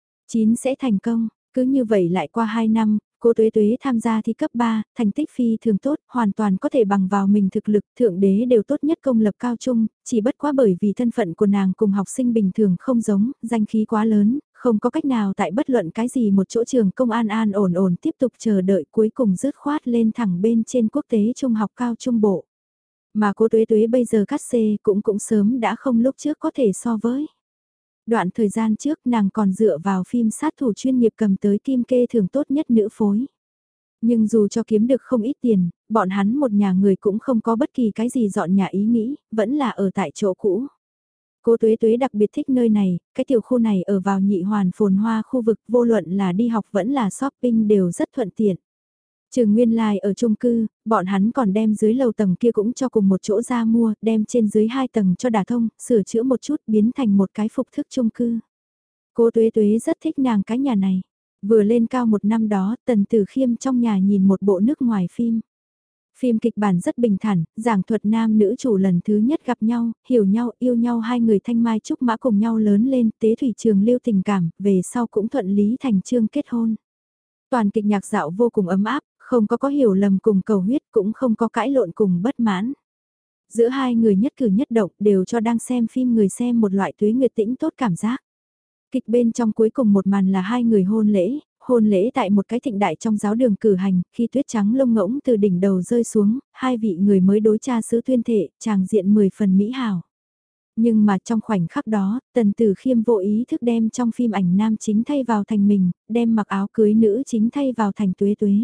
9 sẽ thành công, cứ như vậy lại qua 2 năm, Cố Tuế Tuế tham gia thi cấp 3, thành tích phi thường tốt, hoàn toàn có thể bằng vào mình thực lực, thượng đế đều tốt nhất công lập cao trung, chỉ bất quá bởi vì thân phận của nàng cùng học sinh bình thường không giống, danh khí quá lớn, không có cách nào tại bất luận cái gì một chỗ trường công an ổn ổn tiếp tục chờ đợi cuối cùng dứt khoát lên thẳng bên trên quốc tế trung học cao trung bộ. Mà Cố Tuế Tuế bây giờ cắt xê cũng sớm đã không lúc trước có thể so với. Đoạn thời gian trước nàng còn dựa vào phim sát thủ chuyên nghiệp cầm tới kim kê thưởng tốt nhất nữ phối. Nhưng dù cho kiếm được không ít tiền, bọn hắn một nhà người cũng không có bất kỳ cái gì dọn nhà ý nghĩ, vẫn là ở tại chỗ cũ. Cô Tuế Tuế đặc biệt thích nơi này, cái tiểu khu này ở vào nhị hoàn phồn hoa khu vực vô luận là đi học vẫn là shopping đều rất thuận tiện. Trường nguyên lai ở chung cư, bọn hắn còn đem dưới lầu tầng kia cũng cho cùng một chỗ ra mua, đem trên dưới 2 tầng cho đả thông, sửa chữa một chút biến thành một cái phục thức chung cư. Cô Tuế Tuế rất thích nàng cái nhà này. Vừa lên cao một năm đó, Tần Tử Khiêm trong nhà nhìn một bộ nước ngoài phim. Phim kịch bản rất bình thản, giảng thuật nam nữ chủ lần thứ nhất gặp nhau, hiểu nhau, yêu nhau hai người thanh mai trúc mã cùng nhau lớn lên, tế thủy trường lưu tình cảm, về sau cũng thuận lý thành chương kết hôn. Toàn kịch nhạc dạo vô cùng ấm áp, không có hiểu lầm cùng cầu huyết, cũng không có cãi lộn cùng bất mãn. Giữa hai người nhất cử nhất động đều cho đang xem phim người xem một loại tuế nguyệt tĩnh tốt cảm giác. Kịch bên trong cuối cùng một màn là hai người hôn lễ tại một cái thịnh đại trong giáo đường cử hành, khi tuyết trắng lông ngỗng từ đỉnh đầu rơi xuống, hai vị người mới đối cha xứ tuyên thệ, tràng diện 10 phần mỹ hảo. Nhưng mà trong khoảnh khắc đó, Tần Tử Khiêm vô ý thức đem trong phim ảnh nam chính thay vào thành mình, đem mặc áo cưới nữ chính thay vào thành Tuế Tuế.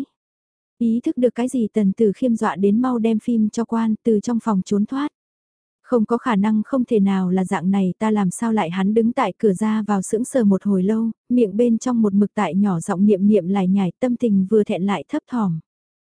Ý thức được cái gì Tần Tử Khiêm dọa đến mau đem phim cho quan từ trong phòng trốn thoát. Không có khả năng không thể nào là dạng này ta làm sao lại hắn đứng tại cửa ra vào sững sờ một hồi lâu, miệng bên trong một mực tại nhỏ giọng niệm niệm lải nhải tâm tình vừa thẹn lại thấp thỏm.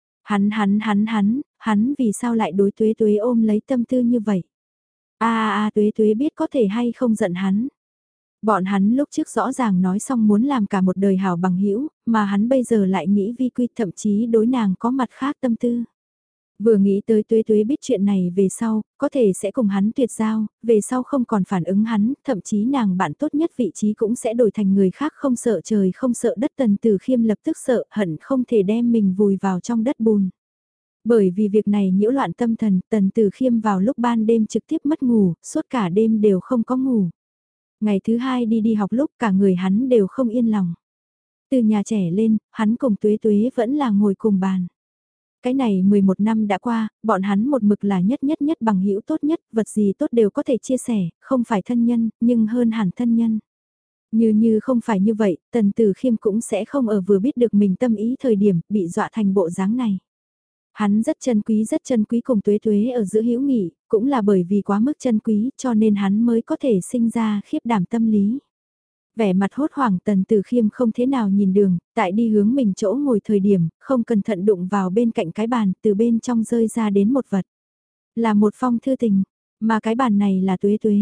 Hắn vì sao lại đối Tuế Tuế ôm lấy tâm tư như vậy? Tuế Tuế biết có thể hay không giận hắn. Bọn hắn lúc trước rõ ràng nói xong muốn làm cả một đời hảo bằng hữu mà hắn bây giờ lại nghĩ vi quy thậm chí đối nàng có mặt khác tâm tư. Vừa nghĩ tới Tuế Tuế biết chuyện này về sau, có thể sẽ cùng hắn tuyệt giao, về sau không còn phản ứng hắn, thậm chí nàng bạn tốt nhất vị trí cũng sẽ đổi thành người khác không sợ trời không sợ đất. Tần Tử Khiêm lập tức sợ hận không thể đem mình vùi vào trong đất bùn. Bởi vì việc này nhiễu loạn tâm thần, Tần Tử Khiêm vào lúc ban đêm trực tiếp mất ngủ, suốt cả đêm đều không có ngủ. Ngày thứ hai đi học lúc cả người hắn đều không yên lòng. Từ nhà trẻ lên, hắn cùng Tuế Tuế vẫn là ngồi cùng bàn. Cái này 11 năm đã qua, bọn hắn một mực là nhất bằng hữu tốt nhất, vật gì tốt đều có thể chia sẻ, không phải thân nhân, nhưng hơn hẳn thân nhân. Như không phải như vậy, Tần Tử Khiêm cũng sẽ không ở vừa biết được mình tâm ý thời điểm, bị dọa thành bộ dáng này. Hắn rất chân quý cùng Tuế Tuế ở giữa hữu nghị, cũng là bởi vì quá mức chân quý cho nên hắn mới có thể sinh ra khiếp đảm tâm lý. Vẻ mặt hốt hoảng Tần Tử Khiêm không thế nào nhìn đường, tại đi hướng mình chỗ ngồi thời điểm, không cẩn thận đụng vào bên cạnh cái bàn, từ bên trong rơi ra đến một vật. Là một phong thư tình, mà cái bàn này là Tuế Tuế.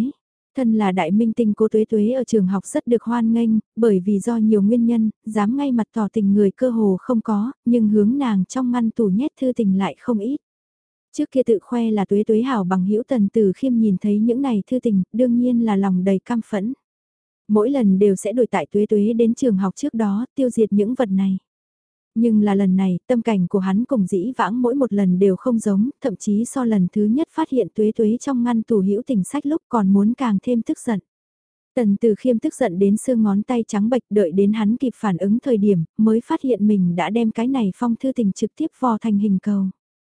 Thân là đại minh tinh cô Tuế Tuế ở trường học rất được hoan nghênh, bởi vì do nhiều nguyên nhân, dám ngay mặt tỏ tình người cơ hồ không có, nhưng hướng nàng trong ngăn tủ nhét thư tình lại không ít. Trước kia tự khoe là Tuế Tuế hảo bằng hữu Tần Tử Khiêm nhìn thấy những này thư tình, đương nhiên là lòng đầy cam phẫn. Mỗi lần đều sẽ đuổi tại Tuế Tuế đến trường học trước đó, tiêu diệt những vật này. Nhưng là lần này, tâm cảnh của hắn cùng dĩ vãng mỗi một lần đều không giống, thậm chí so lần thứ nhất phát hiện Tuế Tuế trong ngăn tủ hữu tình sách lúc còn muốn càng thêm tức giận. Tần Từ Khiêm tức giận đến xương ngón tay trắng bệch, đợi đến hắn kịp phản ứng thời điểm, mới phát hiện mình đã đem cái này phong thư tình trực tiếp vò thành hình cầu.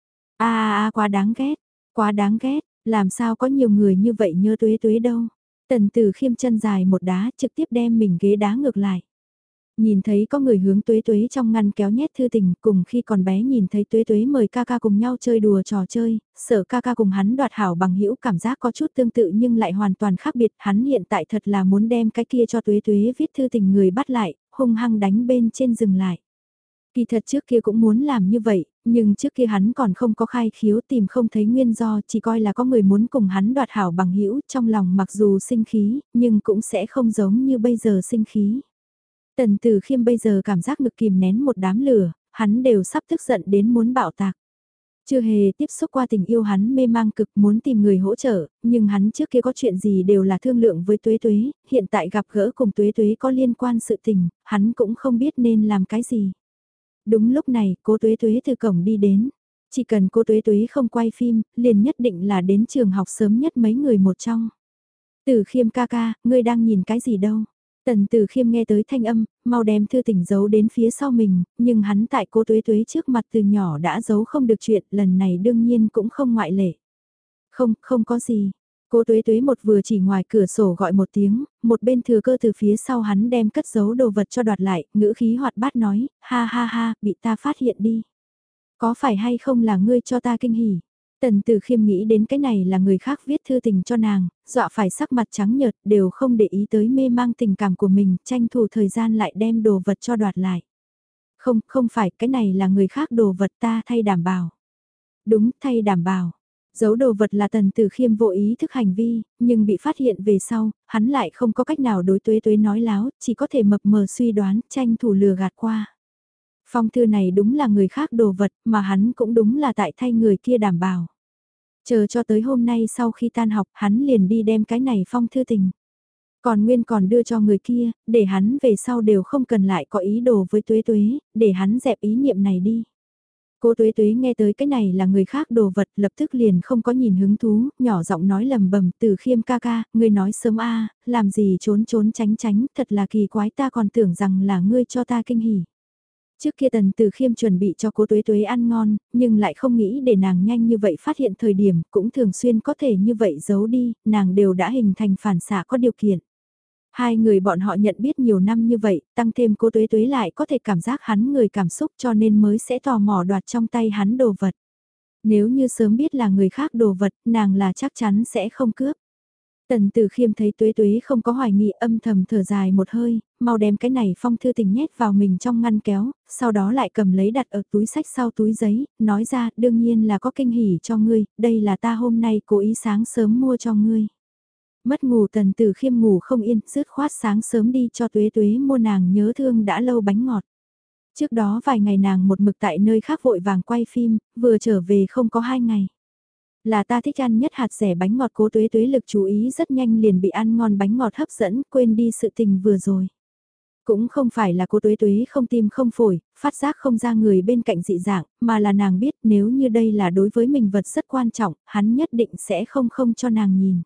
Quá đáng ghét, quá đáng ghét, làm sao có nhiều người như vậy nhớ Tuế Tuế đâu. Tần Từ Khiêm chân dài một đá trực tiếp đem mình ghế đá ngược lại. Nhìn thấy có người hướng Tuế Tuế trong ngăn kéo nhét thư tình, cùng khi còn bé nhìn thấy Tuế Tuế mời ca ca cùng nhau chơi đùa trò chơi, sợ ca ca cùng hắn đoạt hảo bằng hữu, cảm giác có chút tương tự nhưng lại hoàn toàn khác biệt, hắn hiện tại thật là muốn đem cái kia cho Tuế Tuế viết thư tình người bắt lại, hung hăng đánh bên trên dừng lại. Kỳ thật trước kia cũng muốn làm như vậy, nhưng trước kia hắn còn không có khai khiếu, tìm không thấy nguyên do, chỉ coi là có người muốn cùng hắn đoạt hảo bằng hữu, trong lòng mặc dù sinh khí, nhưng cũng sẽ không giống như bây giờ sinh khí. Tần Tử Khiêm bây giờ cảm giác ngực kìm nén một đám lửa, hắn đều sắp tức giận đến muốn bạo tạc. Chưa hề tiếp xúc qua tình yêu hắn mê mang cực muốn tìm người hỗ trợ, nhưng hắn trước kia có chuyện gì đều là thương lượng với Tuế Tuế, hiện tại gặp gỡ cùng Tuế Tuế có liên quan sự tình, hắn cũng không biết nên làm cái gì. Đúng lúc này, cô Tuế Tuế từ cổng đi đến. Chỉ cần cô Tuế Tuế không quay phim, liền nhất định là đến trường học sớm nhất mấy người một trong. Tử Khiêm ca ca, ngươi đang nhìn cái gì đâu? Tần Tử Khiêm nghe tới thanh âm, mau đem thư tình giấu đến phía sau mình, nhưng hắn tại cô Tuế Tuế trước mặt từ nhỏ đã giấu không được chuyện, lần này đương nhiên cũng không ngoại lệ. Không, không có gì. Cô Tuế Tuế một vừa chỉ ngoài cửa sổ gọi một tiếng, một bên thừa cơ từ phía sau hắn đem cất giấu đồ vật cho đoạt lại, ngữ khí hoạt bát nói, ha ha ha, bị ta phát hiện đi. Có phải hay không là ngươi cho ta kinh hỉ? Tần Tử Khiêm nghĩ đến cái này là người khác viết thư tình cho nàng, dọa phải sắc mặt trắng nhợt, đều không để ý tới mê mang tình cảm của mình, tranh thủ thời gian lại đem đồ vật cho đoạt lại. Không, không phải, cái này là người khác đồ vật ta thay đảm bảo. Đúng, thay đảm bảo. Giấu đồ vật là Tần Tử Khiêm vô ý thức hành vi, nhưng bị phát hiện về sau, hắn lại không có cách nào đối Tuế Tuế nói láo, chỉ có thể mập mờ suy đoán, tranh thủ lừa gạt qua. Phong thư này đúng là người khác đồ vật, mà hắn cũng đúng là tại thay người kia đảm bảo. Chờ cho tới hôm nay sau khi tan học, hắn liền đi đem cái này phong thư tình. Còn Nguyên còn đưa cho người kia, để hắn về sau đều không cần lại có ý đồ với Tuế Tuế, để hắn dẹp ý niệm này đi. Cô Tuế Tuế nghe tới cái này là người khác đồ vật, lập tức liền không có nhìn hứng thú, nhỏ giọng nói lầm bầm, Từ Khiêm ca ca, ngươi nói sớm làm gì trốn trốn tránh tránh, thật là kỳ quái, ta còn tưởng rằng là ngươi cho ta kinh hỉ. Trước kia Tần Từ Khiêm chuẩn bị cho cô Tuế Tuế ăn ngon, nhưng lại không nghĩ để nàng nhanh như vậy phát hiện thời điểm, cũng thường xuyên có thể như vậy giấu đi, nàng đều đã hình thành phản xạ có điều kiện. Hai người bọn họ nhận biết nhiều năm như vậy, tăng thêm cô Tuế Tuế lại có thể cảm giác hắn người cảm xúc cho nên mới sẽ tò mò đoạt trong tay hắn đồ vật. Nếu như sớm biết là người khác đồ vật, nàng là chắc chắn sẽ không cướp. Tần Tử Khiêm thấy Tuế Tuế không có hoài nghi, âm thầm thở dài một hơi, mau đem cái này phong thư tình nhét vào mình trong ngăn kéo, sau đó lại cầm lấy đặt ở túi sách sau túi giấy, nói ra đương nhiên là có kinh hỉ cho ngươi, đây là ta hôm nay cố ý sáng sớm mua cho ngươi. Mất ngủ Tần Tử Khiêm ngủ không yên, dứt khoát sáng sớm đi cho Tuế Tuế mua nàng nhớ thương đã lâu bánh ngọt. Trước đó vài ngày nàng một mực tại nơi khác vội vàng quay phim, vừa trở về không có 2 ngày. Là ta thích ăn nhất hạt rẻ bánh ngọt, cố Tuế Tuế lực chú ý rất nhanh liền bị ăn ngon bánh ngọt hấp dẫn, quên đi sự tình vừa rồi. Cũng không phải là cô Tuế Tuế không tim không phổi, phát giác không ra người bên cạnh dị dạng, mà là nàng biết nếu như đây là đối với mình vật rất quan trọng, hắn nhất định sẽ không cho nàng nhìn.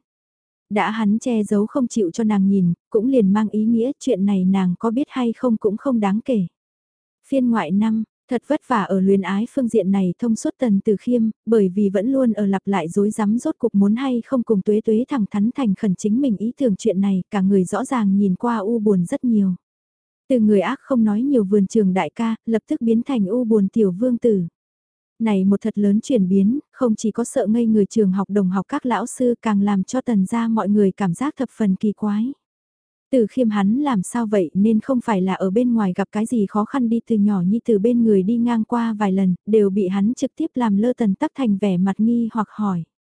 Đã hắn che giấu không chịu cho nàng nhìn, cũng liền mang ý nghĩa chuyện này nàng có biết hay không cũng không đáng kể. Phiên ngoại 5, thật vất vả ở luyến ái phương diện này thông suốt Tần Từ Khiêm, bởi vì vẫn luôn ở lặp lại dối rắm rốt cuộc muốn hay không cùng Tuế Tuế thẳng thắn thành khẩn chính mình ý tưởng chuyện này, cả người rõ ràng nhìn qua u buồn rất nhiều. Từ người ác không nói nhiều vườn trường đại ca, lập tức biến thành u buồn tiểu vương tử. Này một thật lớn chuyển biến, không chỉ có sợ ngây người trường học đồng học các lão sư, càng làm cho Tần gia mọi người cảm giác thập phần kỳ quái. Từ Khiêm hắn làm sao vậy nên không phải là ở bên ngoài gặp cái gì khó khăn đi từ nhỏ như từ bên người đi ngang qua vài lần, đều bị hắn trực tiếp làm lơ Tần Tắc Thành vẻ mặt nghi hoặc hỏi.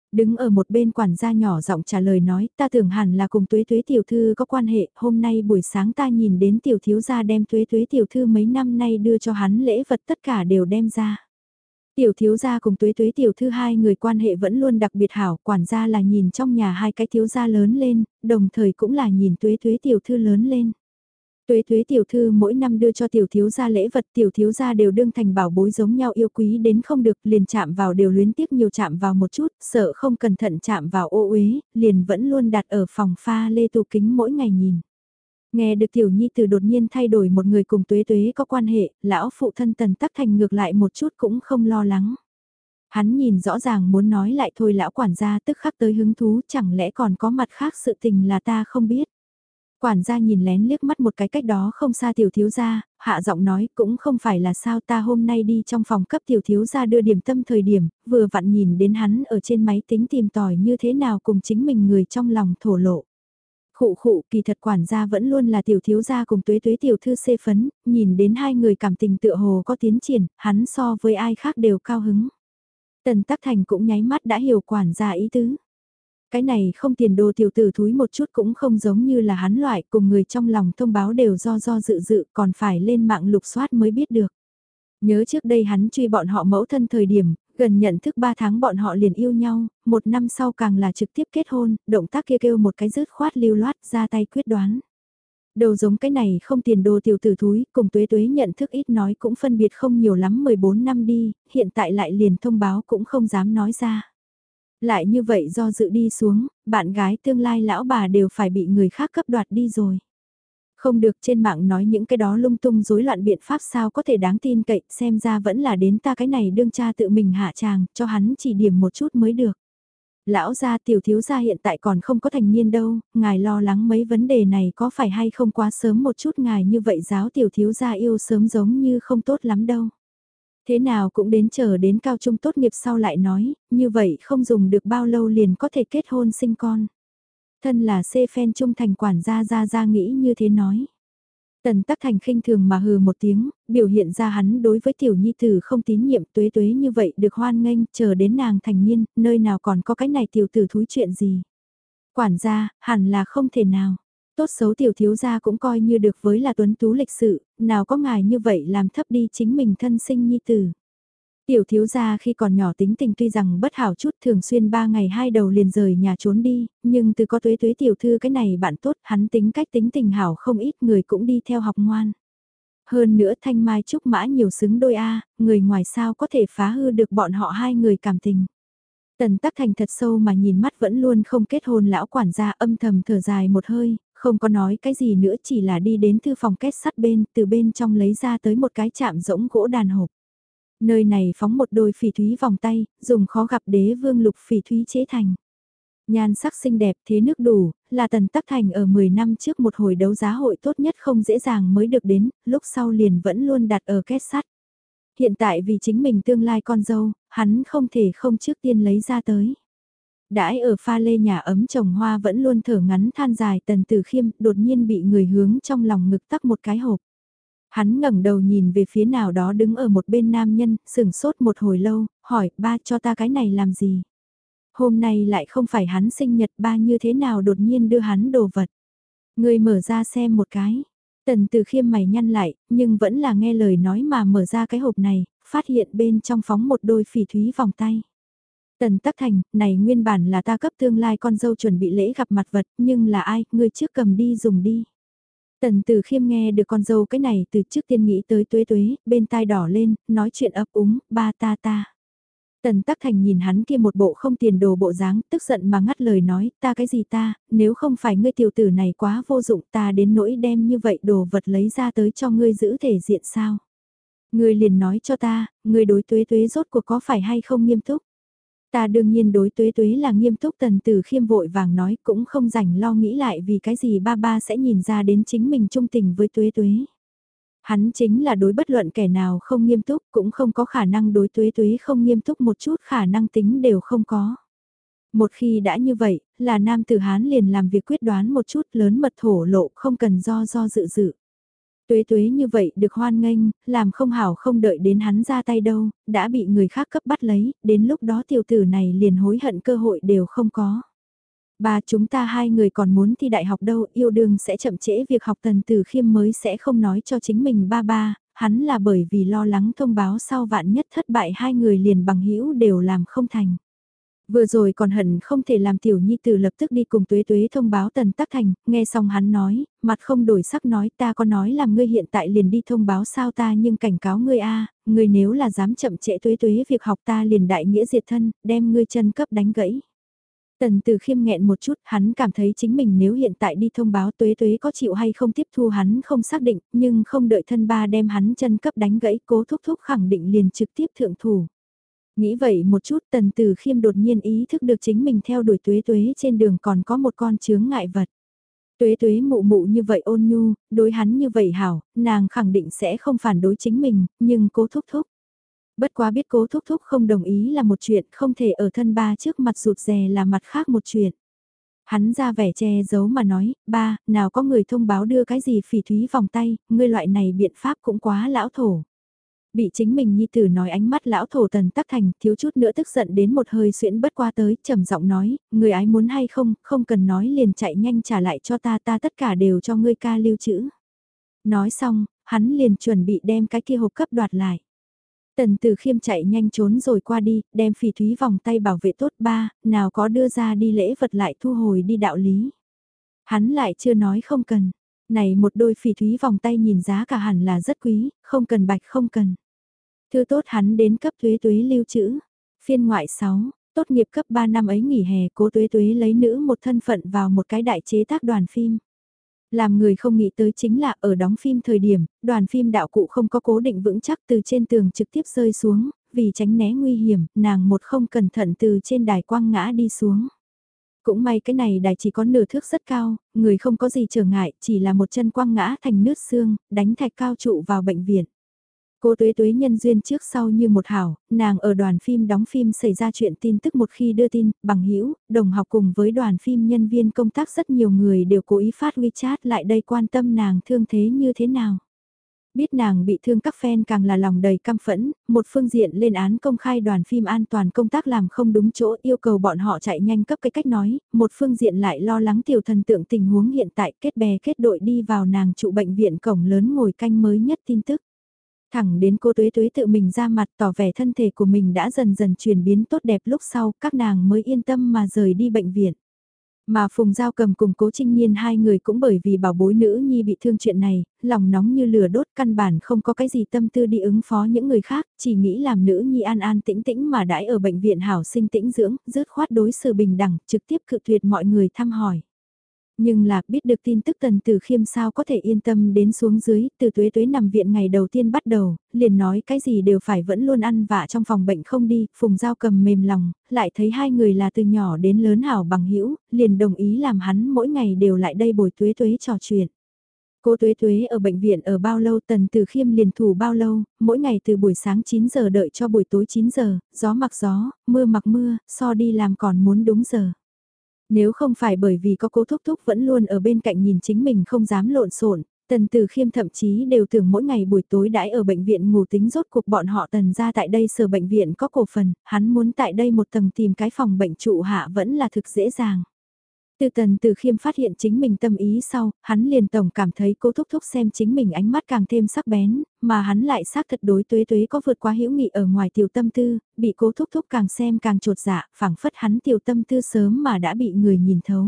Đứng ở một bên quản gia nhỏ giọng trả lời nói, ta tưởng hẳn là cùng Tuế Tuế tiểu thư có quan hệ, hôm nay buổi sáng ta nhìn đến tiểu thiếu gia đem Tuế Tuế tiểu thư mấy năm nay đưa cho hắn lễ vật tất cả đều đem ra. Tiểu thiếu gia cùng Tuế Tuế tiểu thư hai người quan hệ vẫn luôn đặc biệt hảo, quản gia là nhìn trong nhà hai cái thiếu gia lớn lên, đồng thời cũng là nhìn Tuế Tuế tiểu thư lớn lên. Tuế Tuế tiểu thư mỗi năm đưa cho tiểu thiếu gia lễ vật, tiểu thiếu gia đều đương thành bảo bối giống nhau yêu quý đến không được, liền chạm vào đều luyến tiếc nhiều chạm vào một chút, sợ không cẩn thận chạm vào ô uế, liền vẫn luôn đặt ở phòng pha lê tủ kính mỗi ngày nhìn. Nghe được tiểu nhi từ đột nhiên thay đổi một người cùng Tuế Tuế có quan hệ, lão phụ thân Tần Tắc Thành ngược lại một chút cũng không lo lắng. Hắn nhìn rõ ràng muốn nói lại thôi, lão quản gia tức khắc tới hứng thú, chẳng lẽ còn có mặt khác sự tình là ta không biết. Quản gia nhìn lén liếc mắt một cái cách đó không xa tiểu thiếu gia, hạ giọng nói cũng không phải là sao, ta hôm nay đi trong phòng cấp tiểu thiếu gia đưa điểm tâm thời điểm, vừa vặn nhìn đến hắn ở trên máy tính tìm tòi như thế nào cùng chính mình người trong lòng thổ lộ. Khụ khụ, kỳ thật quản gia vẫn luôn là tiểu thiếu gia cùng Tuế Tuế tiểu thư xê phấn, nhìn đến hai người cảm tình tựa hồ có tiến triển, hắn so với ai khác đều cao hứng. Tần Tắc Thành cũng nháy mắt đã hiểu quản gia ý tứ. Cái này không tiền đồ tiểu tử thúi một chút cũng không giống như là hắn loại, cùng người trong lòng thông báo đều do dự dự còn phải lên mạng lục soát mới biết được. Nhớ trước đây hắn truy bọn họ mẫu thân thời điểm, gần nhận thức 3 tháng bọn họ liền yêu nhau, 1 năm sau càng là trực tiếp kết hôn, động tác kia kêu một cái dứt khoát lưu loát ra tay quyết đoán. Đầu giống cái này không tiền đồ tiểu tử thúi, cùng Tuế Tuế nhận thức ít nói cũng phân biệt không nhiều lắm 14 năm đi, hiện tại lại liền thông báo cũng không dám nói ra. Lại như vậy do dự đi xuống, bạn gái tương lai lão bà đều phải bị người khác cấp đoạt đi rồi. Không được, trên mạng nói những cái đó lung tung rối loạn biện pháp sao có thể đáng tin cậy, xem ra vẫn là đến ta cái này đương cha tự mình hạ tràng, cho hắn chỉ điểm một chút mới được. Lão gia tiểu thiếu gia hiện tại còn không có thành niên đâu, ngài lo lắng mấy vấn đề này có phải hay không quá sớm một chút, ngài như vậy giáo tiểu thiếu gia yêu sớm giống như không tốt lắm đâu. Thế nào cũng đến chờ đến cao trung tốt nghiệp sau lại nói, như vậy không dùng được bao lâu liền có thể kết hôn sinh con. Thân là xê phen trung thành quản gia ra nghĩ như thế nói. Tần Tắc Thành khinh thường mà hừ một tiếng, biểu hiện ra hắn đối với tiểu nhi tử không tín nhiệm. Tuế Tuế như vậy được hoan nghênh, chờ đến nàng thành niên, nơi nào còn có cái này tiểu tử thúi chuyện gì. Quản gia, hẳn là không thể nào. Tốt xấu tiểu thiếu gia cũng coi như được với là tuấn tú lịch sự, nào có ngài như vậy làm thấp đi chính mình thân sinh nhi tử. Tiểu thiếu gia khi còn nhỏ tính tình tuy rằng bất hảo chút, thường xuyên 3 ngày 2 đầu liền rời nhà trốn đi, nhưng từ có Tuế Tuế tiểu thư cái này bạn tốt, hắn tính cách tính tình hảo không ít, người cũng đi theo học ngoan. Hơn nữa thanh mai trúc mã nhiều xứng đôi a, người ngoài sao có thể phá hư được bọn họ hai người cảm tình. Tần Tắc Thành thật sâu mà nhìn mắt vẫn luôn không kết hôn lão quản gia, âm thầm thở dài một hơi, không có nói cái gì nữa, chỉ là đi đến thư phòng kết sắt bên, từ bên trong lấy ra tới một cái chạm rỗng gỗ đàn hộp. Nơi này phóng một đôi phỉ thúy vòng tay, dùng khó gặp đế vương lục phỉ thúy chế thành. Nhan sắc xinh đẹp, thế nước đủ, là Tần Tắc Thành ở 10 năm trước một hồi đấu giá hội tốt nhất không dễ dàng mới được đến, lúc sau liền vẫn luôn đặt ở kết sắt. Hiện tại vì chính mình tương lai con dâu, hắn không thể không trước tiên lấy ra tới. Đãi ở pha lê nhà ấm trồng hoa vẫn luôn thở ngắn than dài, Tần Tử Khiêm đột nhiên bị người hướng trong lòng ngực tắc một cái hộp. Hắn ngẩng đầu nhìn về phía nào đó đứng ở một bên nam nhân, sừng sốt một hồi lâu, hỏi ba cho ta cái này làm gì? Hôm nay lại không phải hắn sinh nhật, ba như thế nào đột nhiên đưa hắn đồ vật? Người mở ra xem một cái. Tần Tử Khiêm mày nhăn lại, nhưng vẫn là nghe lời nói mà mở ra cái hộp này, phát hiện bên trong phóng một đôi phỉ thúy vòng tay. Tần Tắc Thành, này nguyên bản là ta cấp tương lai con dâu chuẩn bị lễ gặp mặt vật, nhưng là ai, ngươi trước cầm đi dùng đi. Tần Tử Khiêm nghe được con dâu cái này từ trước tiên nghĩ tới Tuế Tuế, bên tai đỏ lên, nói chuyện ấp úng, ba ta. Tần Tắc Thành nhìn hắn kia một bộ không tiền đồ bộ dáng, tức giận mà ngắt lời nói, ta cái gì ta, nếu không phải ngươi tiểu tử này quá vô dụng ta đến nỗi đem như vậy đồ vật lấy ra tới cho ngươi giữ thể diện sao. Ngươi liền nói cho ta, ngươi đối Tuế Tuế rốt cuộc có phải hay không nghiêm túc. Ta đương nhiên đối Tuế Tuế là nghiêm túc. Tần Tử Khiêm vội vàng nói, cũng không rảnh lo nghĩ lại vì cái gì ba sẽ nhìn ra đến chính mình trung tình với Tuế Tuế. Hắn chính là đối bất luận kẻ nào không nghiêm túc, cũng không có khả năng đối Tuế Tuế không nghiêm túc, một chút khả năng tính đều không có. Một khi đã như vậy, là nam tử Hán liền làm việc quyết đoán một chút, lớn mật thổ lộ, không cần do dự dự. Tuế tuế như vậy được hoan nghênh, làm không hảo không đợi đến hắn ra tay đâu, đã bị người khác cấp bắt lấy, đến lúc đó tiểu tử này liền hối hận cơ hội đều không có. Ba chúng ta hai người còn muốn thi đại học đâu, yêu đương sẽ chậm trễ việc học. Tần Tử Khiêm mới sẽ không nói cho chính mình ba, hắn là bởi vì lo lắng thông báo sau vạn nhất thất bại hai người liền bằng hữu đều làm không thành. Vừa rồi còn hận không thể làm tiểu nhi tử lập tức đi cùng Tuế Tuế thông báo Tần Tắc Thành, nghe xong hắn nói, mặt không đổi sắc nói ta có nói làm ngươi hiện tại liền đi thông báo sao ta nhưng cảnh cáo ngươi a, ngươi nếu là dám chậm trễ Tuế Tuế việc học ta liền đại nghĩa diệt thân, đem ngươi chân cấp đánh gãy. Tần Từ Khiêm nghẹn một chút, hắn cảm thấy chính mình nếu hiện tại đi thông báo Tuế Tuế có chịu hay không tiếp thu hắn không xác định, nhưng không đợi thân ba đem hắn chân cấp đánh gãy, Cố Thúc Thúc khẳng định liền trực tiếp thượng thủ. Nghĩ vậy một chút, Tần Từ Khiêm đột nhiên ý thức được chính mình theo đuổi Tuế Tuế trên đường còn có một con chướng ngại vật. Tuế Tuế mụ mụ như vậy ôn nhu, đối hắn như vậy hảo, nàng khẳng định sẽ không phản đối chính mình, nhưng Cố Thúc Thúc. Bất quá biết Cố Thúc Thúc không đồng ý là một chuyện, không thể ở thân ba trước mặt rụt rè là mặt khác một chuyện. Hắn ra vẻ che giấu mà nói, ba, nào có người thông báo đưa cái gì phỉ thúy vòng tay, ngươi loại này biện pháp cũng quá lão thổ. Bị chính mình nhi tử nói ánh mắt lão thổ Tần Tắc Thành, thiếu chút nữa tức giận đến một hơi xuyễn bất qua tới, trầm giọng nói, người ái muốn hay không, không cần nói liền chạy nhanh trả lại cho ta tất cả đều cho ngươi ca lưu trữ. Nói xong, hắn liền chuẩn bị đem cái kia hộp cấp đoạt lại. Tần Từ Khiêm chạy nhanh trốn rồi qua đi, đem phỉ thúy vòng tay bảo vệ tốt ba, nào có đưa ra đi lễ vật lại thu hồi đi đạo lý. Hắn lại chưa nói không cần. Này một đôi phỉ thúy vòng tay nhìn giá cả hẳn là rất quý, không cần bạch không cần. Thư tốt hắn đến cấp Tuế Tuế lưu trữ. Phiên ngoại 6, tốt nghiệp cấp 3 năm ấy nghỉ hè, Cố Tuế Tuế lấy nữ một thân phận vào một cái đại chế tác đoàn phim. Làm người không nghĩ tới chính là ở đóng phim thời điểm, đoàn phim đạo cụ không có cố định vững chắc từ trên tường trực tiếp rơi xuống, vì tránh né nguy hiểm, nàng một không cẩn thận từ trên đài quăng ngã đi xuống. Cũng may cái này đài chỉ có nửa thước rất cao, người không có gì trở ngại, chỉ là một chân quăng ngã thành nứt xương, đánh thạch cao trụ vào bệnh viện. Cô Tuế Tuế nhân duyên trước sau như một hảo, nàng ở đoàn phim đóng phim xảy ra chuyện tin tức một khi đưa tin, bằng hữu đồng học cùng với đoàn phim nhân viên công tác rất nhiều người đều cố ý phát WeChat lại đây quan tâm nàng thương thế như thế nào. Biết nàng bị thương các fan càng là lòng đầy căm phẫn, một phương diện lên án công khai đoàn phim an toàn công tác làm không đúng chỗ yêu cầu bọn họ chạy nhanh cấp cái cách nói, một phương diện lại lo lắng tiểu thần tượng tình huống hiện tại kết bè kết đội đi vào nàng trụ bệnh viện cổng lớn ngồi canh mới nhất tin tức. Thẳng đến cô Tuế Tuế tự mình ra mặt tỏ vẻ thân thể của mình đã dần dần chuyển biến tốt đẹp lúc sau các nàng mới yên tâm mà rời đi bệnh viện. Mà Phùng Giao Cầm cùng Cố Trinh Nhiên hai người cũng bởi vì bảo bối nữ nhi bị thương chuyện này, lòng nóng như lửa đốt căn bản không có cái gì tâm tư đi ứng phó những người khác, chỉ nghĩ làm nữ nhi an an tĩnh tĩnh mà đãi ở bệnh viện hảo sinh tĩnh dưỡng, dứt khoát đối xử bình đẳng, trực tiếp cự tuyệt mọi người thăm hỏi. Nhưng là biết được tin tức Tần Tử Khiêm sao có thể yên tâm đến xuống dưới, từ Tuế Tuế nằm viện ngày đầu tiên bắt đầu, liền nói cái gì đều phải vẫn luôn ăn vạ trong phòng bệnh không đi, Phùng Giao Cầm mềm lòng, lại thấy hai người là từ nhỏ đến lớn hảo bằng hữu liền đồng ý làm hắn mỗi ngày đều lại đây bồi Tuế Tuế trò chuyện. Cô Tuế Tuế ở bệnh viện ở bao lâu Tần Tử Khiêm liền thủ bao lâu, mỗi ngày từ buổi sáng 9 giờ đợi cho buổi tối 9 giờ, gió mặc gió, mưa mặc mưa, so đi làm còn muốn đúng giờ. Nếu không phải bởi vì có Cố Thúc Thúc vẫn luôn ở bên cạnh nhìn chính mình không dám lộn xộn, Tần Tử Khiêm thậm chí đều tưởng mỗi ngày buổi tối đãi ở bệnh viện ngủ tính rốt cuộc bọn họ Tần ra tại đây sở bệnh viện có cổ phần, hắn muốn tại đây một tầng tìm cái phòng bệnh trụ hạ vẫn là thực dễ dàng. Từ Tần Tử Khiêm phát hiện chính mình tâm ý sau, hắn liền tổng cảm thấy Cố Thúc Thúc xem chính mình ánh mắt càng thêm sắc bén, mà hắn lại xác thật đối Tuế Tuế có vượt qua hữu nghị ở ngoài tiểu tâm tư, bị Cố Thúc Thúc càng xem càng trột dạ, phảng phất hắn tiểu tâm tư sớm mà đã bị người nhìn thấu.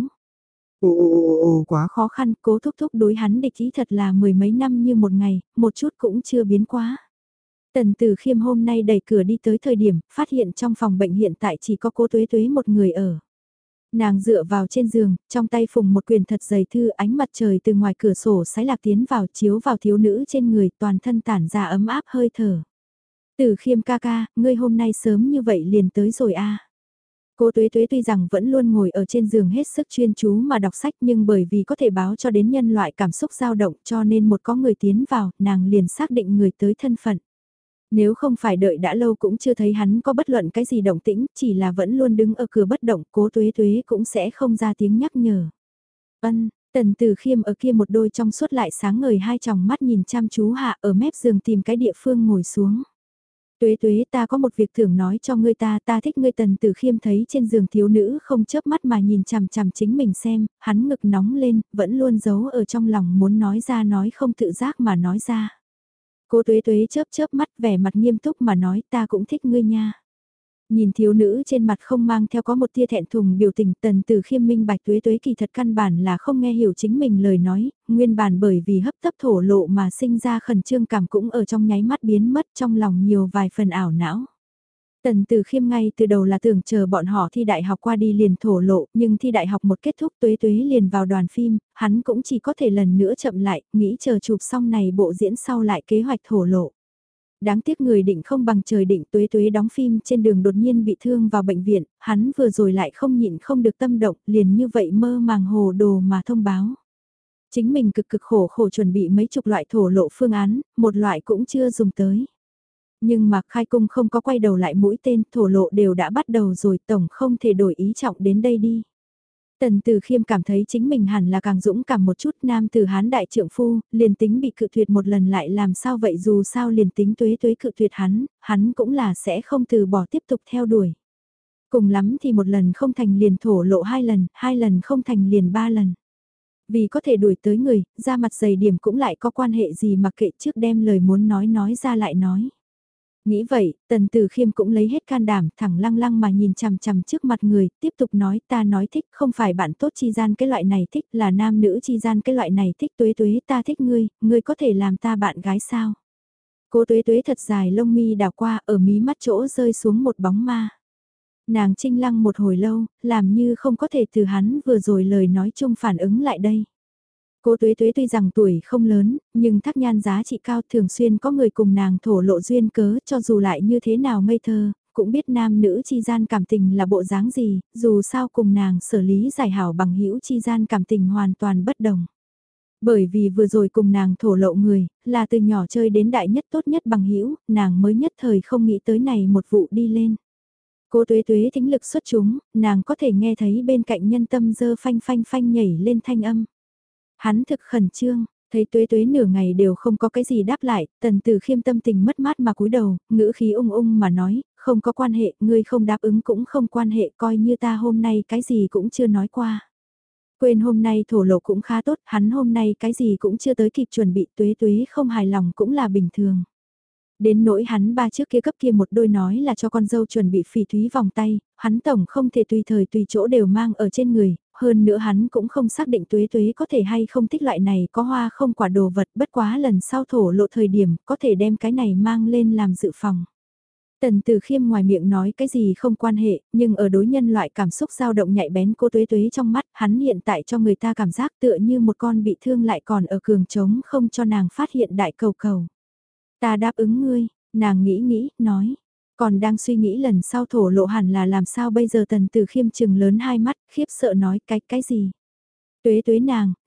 Ồ, quá khó khăn, Cố Thúc Thúc đối hắn địch ý thật là mười mấy năm như một ngày, một chút cũng chưa biến quá. Tần Tử Khiêm hôm nay đẩy cửa đi tới thời điểm, phát hiện trong phòng bệnh hiện tại chỉ có Cố Tuế Tuế một người ở. Nàng dựa vào trên giường, trong tay phùng một quyển thật dày thư, ánh mặt trời từ ngoài cửa sổ sái lạc tiến vào chiếu vào thiếu nữ trên người, toàn thân tản ra ấm áp hơi thở. Tử Khiêm ca ca, ngươi hôm nay sớm như vậy liền tới rồi a. Cô Tuế Tuế tuy rằng vẫn luôn ngồi ở trên giường hết sức chuyên chú mà đọc sách nhưng bởi vì có thể báo cho đến nhân loại cảm xúc dao động cho nên một có người tiến vào, nàng liền xác định người tới thân phận. Nếu không phải đợi đã lâu cũng chưa thấy hắn có bất luận cái gì động tĩnh, chỉ là vẫn luôn đứng ở cửa bất động, Cố Tuế Tuế cũng sẽ không ra tiếng nhắc nhở. Ân, Tần Tử Khiêm ở kia một đôi trong suốt lại sáng ngời hai tròng mắt nhìn chăm chú hạ ở mép giường tìm cái địa phương ngồi xuống. Tuế tuế ta có một việc tưởng nói cho ngươi ta thích ngươi. Tần Tử Khiêm thấy trên giường thiếu nữ không chớp mắt mà nhìn chằm chằm chính mình xem, hắn ngực nóng lên, vẫn luôn giấu ở trong lòng muốn nói ra nói không tự giác mà nói ra. Cô tuế tuế chớp chớp mắt vẻ mặt nghiêm túc mà nói ta cũng thích ngươi nha. Nhìn thiếu nữ trên mặt không mang theo có một tia thẹn thùng biểu tình. Tần Tử Khiêm minh bạch tuế tuế kỳ thật căn bản là không nghe hiểu chính mình lời nói, nguyên bản bởi vì hấp tấp thổ lộ mà sinh ra khẩn trương cảm cũng ở trong nháy mắt biến mất, trong lòng nhiều vài phần ảo não. Tần Tử Khiêm ngay từ đầu là tưởng chờ bọn họ thi đại học qua đi liền thổ lộ, nhưng thi đại học một kết thúc tuế tuế liền vào đoàn phim, hắn cũng chỉ có thể lần nữa chậm lại, nghĩ chờ chụp xong này bộ diễn sau lại kế hoạch thổ lộ. Đáng tiếc người định không bằng trời định. Tuế tuế đóng phim trên đường đột nhiên bị thương vào bệnh viện, hắn vừa rồi lại không nhịn không được tâm động, liền như vậy mơ màng hồ đồ mà thông báo. Chính mình cực cực khổ khổ chuẩn bị mấy chục loại thổ lộ phương án, một loại cũng chưa dùng tới. Nhưng mà khai cung không có quay đầu lại mũi tên, thổ lộ đều đã bắt đầu rồi, tổng không thể đổi ý trọng đến đây đi. Tần Tử Khiêm cảm thấy chính mình hẳn là càng dũng cảm một chút. Nam tử Hán đại trượng phu, liền tính bị cự tuyệt một lần lại làm sao vậy, dù sao liền tính tuế tuế cự tuyệt hắn cũng là sẽ không từ bỏ tiếp tục theo đuổi. Cùng lắm thì một lần không thành liền thổ lộ hai lần không thành liền ba lần. Vì có thể đuổi tới người, ra mặt dày điểm cũng lại có quan hệ gì mà kệ, trước đem lời muốn nói ra lại nói. Nghĩ vậy, Tần Tử Khiêm cũng lấy hết can đảm, thẳng lăng lăng mà nhìn chằm chằm trước mặt người, tiếp tục nói ta nói thích không phải bạn tốt chi gian cái loại này thích, là nam nữ chi gian cái loại này thích. Tuế tuế ta thích ngươi có thể làm ta bạn gái sao? Cô tuế tuế thật dài lông mi đào qua, ở mí mắt chỗ rơi xuống một bóng ma. Nàng trinh lăng một hồi lâu, làm như không có thể từ hắn vừa rồi lời nói chung phản ứng lại đây. Cô Tuế Tuế tuy rằng tuổi không lớn, nhưng thác nhan giá trị cao, thường xuyên có người cùng nàng thổ lộ duyên cớ, cho dù lại như thế nào ngây thơ, cũng biết nam nữ chi gian cảm tình là bộ dáng gì, dù sao cùng nàng xử lý giải hảo bằng hữu chi gian cảm tình hoàn toàn bất đồng. Bởi vì vừa rồi cùng nàng thổ lộ người, là từ nhỏ chơi đến đại nhất tốt nhất bằng hữu, nàng mới nhất thời không nghĩ tới này một vụ đi lên. Cô Tuế Tuế thính lực xuất chúng, nàng có thể nghe thấy bên cạnh nhân tâm dơ phanh phanh phanh nhảy lên thanh âm. Hắn thực khẩn trương, thấy Tuế Tuế nửa ngày đều không có cái gì đáp lại, Tần Tử Khiêm tâm tình mất mát mà cúi đầu, ngữ khí ung ung mà nói, không có quan hệ, ngươi không đáp ứng cũng không quan hệ, coi như ta hôm nay cái gì cũng chưa nói qua. Quên hôm nay thổ lộ cũng khá tốt, hắn hôm nay cái gì cũng chưa tới kịp chuẩn bị. Tuế Tuế không hài lòng cũng là bình thường. Đến nỗi hắn ba trước kia cấp kia một đôi nói là cho con dâu chuẩn bị phỉ thúy vòng tay, hắn tổng không thể tùy thời tùy chỗ đều mang ở trên người, hơn nữa hắn cũng không xác định Tuế Tuế có thể hay không thích loại này có hoa không quả đồ vật, bất quá lần sau thổ lộ thời điểm có thể đem cái này mang lên làm dự phòng. Tần Tử Khiêm ngoài miệng nói cái gì không quan hệ, nhưng ở đối nhân loại cảm xúc dao động nhạy bén cô Tuế Tuế trong mắt, hắn hiện tại cho người ta cảm giác tựa như một con bị thương lại còn ở cường trống không cho nàng phát hiện đại cầu cầu. Ta đáp ứng ngươi, nàng nghĩ, nói. Còn đang suy nghĩ lần sau thổ lộ hẳn là làm sao bây giờ. Tần Tử Khiêm chừng lớn hai mắt, khiếp sợ nói cái gì. Tuế Tuế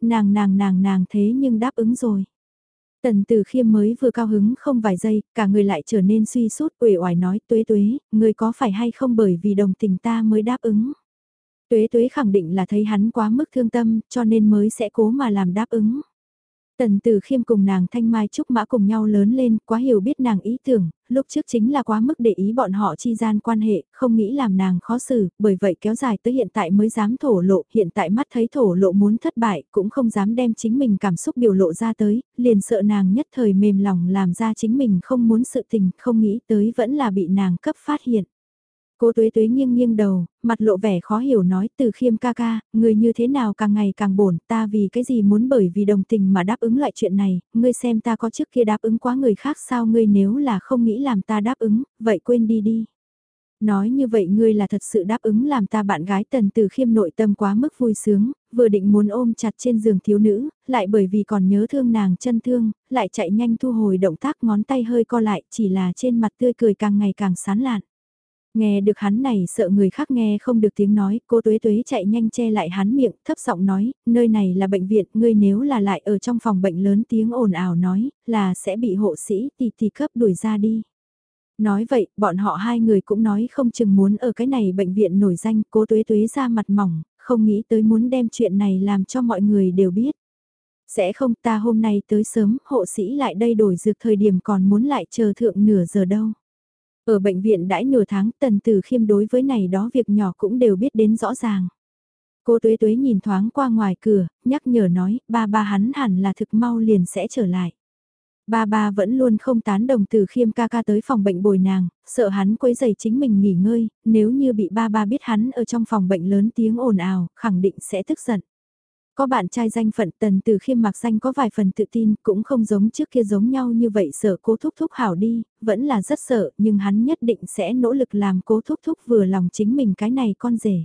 nàng thế nhưng đáp ứng rồi. Tần Tử Khiêm mới vừa cao hứng không vài giây, cả người lại trở nên suy sút, uể oải nói Tuế Tuế, ngươi có phải hay không bởi vì đồng tình ta mới đáp ứng. Tuế Tuế khẳng định là thấy hắn quá mức thương tâm, cho nên mới sẽ cố mà làm đáp ứng. Tần Tử Khiêm cùng nàng Thanh Mai Trúc Mã cùng nhau lớn lên, quá hiểu biết nàng ý tưởng, lúc trước chính là quá mức để ý bọn họ chi gian quan hệ, không nghĩ làm nàng khó xử, bởi vậy kéo dài tới hiện tại mới dám thổ lộ, hiện tại mắt thấy thổ lộ muốn thất bại, cũng không dám đem chính mình cảm xúc biểu lộ ra tới, liền sợ nàng nhất thời mềm lòng làm ra chính mình không muốn sự tình, không nghĩ tới vẫn là bị nàng cấp phát hiện. Cô Tuế Tuế nghiêng nghiêng đầu, mặt lộ vẻ khó hiểu nói Từ Khiêm ca ca, người như thế nào càng ngày càng bổn, ta vì cái gì muốn bởi vì đồng tình mà đáp ứng loại chuyện này, ngươi xem ta có trước kia đáp ứng quá người khác sao, ngươi nếu là không nghĩ làm ta đáp ứng, vậy quên đi đi. Nói như vậy ngươi là thật sự đáp ứng làm ta bạn gái. Tần Từ Khiêm nội tâm quá mức vui sướng, vừa định muốn ôm chặt trên giường thiếu nữ, lại bởi vì còn nhớ thương nàng chân thương, lại chạy nhanh thu hồi động tác, ngón tay hơi co lại, chỉ là trên mặt tươi cười càng ngày càng sán lạn. Nghe được hắn này sợ người khác nghe không được tiếng nói, cô Tuế Tuế chạy nhanh che lại hắn miệng, thấp giọng nói, nơi này là bệnh viện, ngươi nếu là lại ở trong phòng bệnh lớn tiếng ồn ào nói, là sẽ bị hộ sĩ tỷ cấp đuổi ra đi. Nói vậy, bọn họ hai người cũng nói không chừng muốn ở cái này bệnh viện nổi danh, Cố Tuế Tuế ra mặt mỏng, không nghĩ tới muốn đem chuyện này làm cho mọi người đều biết. Sẽ không, ta hôm nay tới sớm, hộ sĩ lại đây đổi dược thời điểm còn muốn lại chờ thượng nửa giờ đâu. Ở bệnh viện đãi nửa tháng, Tần Tử Khiêm đối với này đó việc nhỏ cũng đều biết đến rõ ràng. Cô Tuế Tuế nhìn thoáng qua ngoài cửa, nhắc nhở nói, ba ba hắn hẳn là thực mau liền sẽ trở lại. Ba ba vẫn luôn không tán đồng Từ Khiêm ca ca tới phòng bệnh bồi nàng, sợ hắn quấy giày chính mình nghỉ ngơi, nếu như bị ba ba biết hắn ở trong phòng bệnh lớn tiếng ồn ào, khẳng định sẽ tức giận. Có bạn trai danh phận Tần Từ Khiêm mặc danh có vài phần tự tin, cũng không giống trước kia giống nhau như vậy sợ Cố Thúc Thúc hảo đi, vẫn là rất sợ, nhưng hắn nhất định sẽ nỗ lực làm Cố Thúc Thúc vừa lòng chính mình cái này con rể.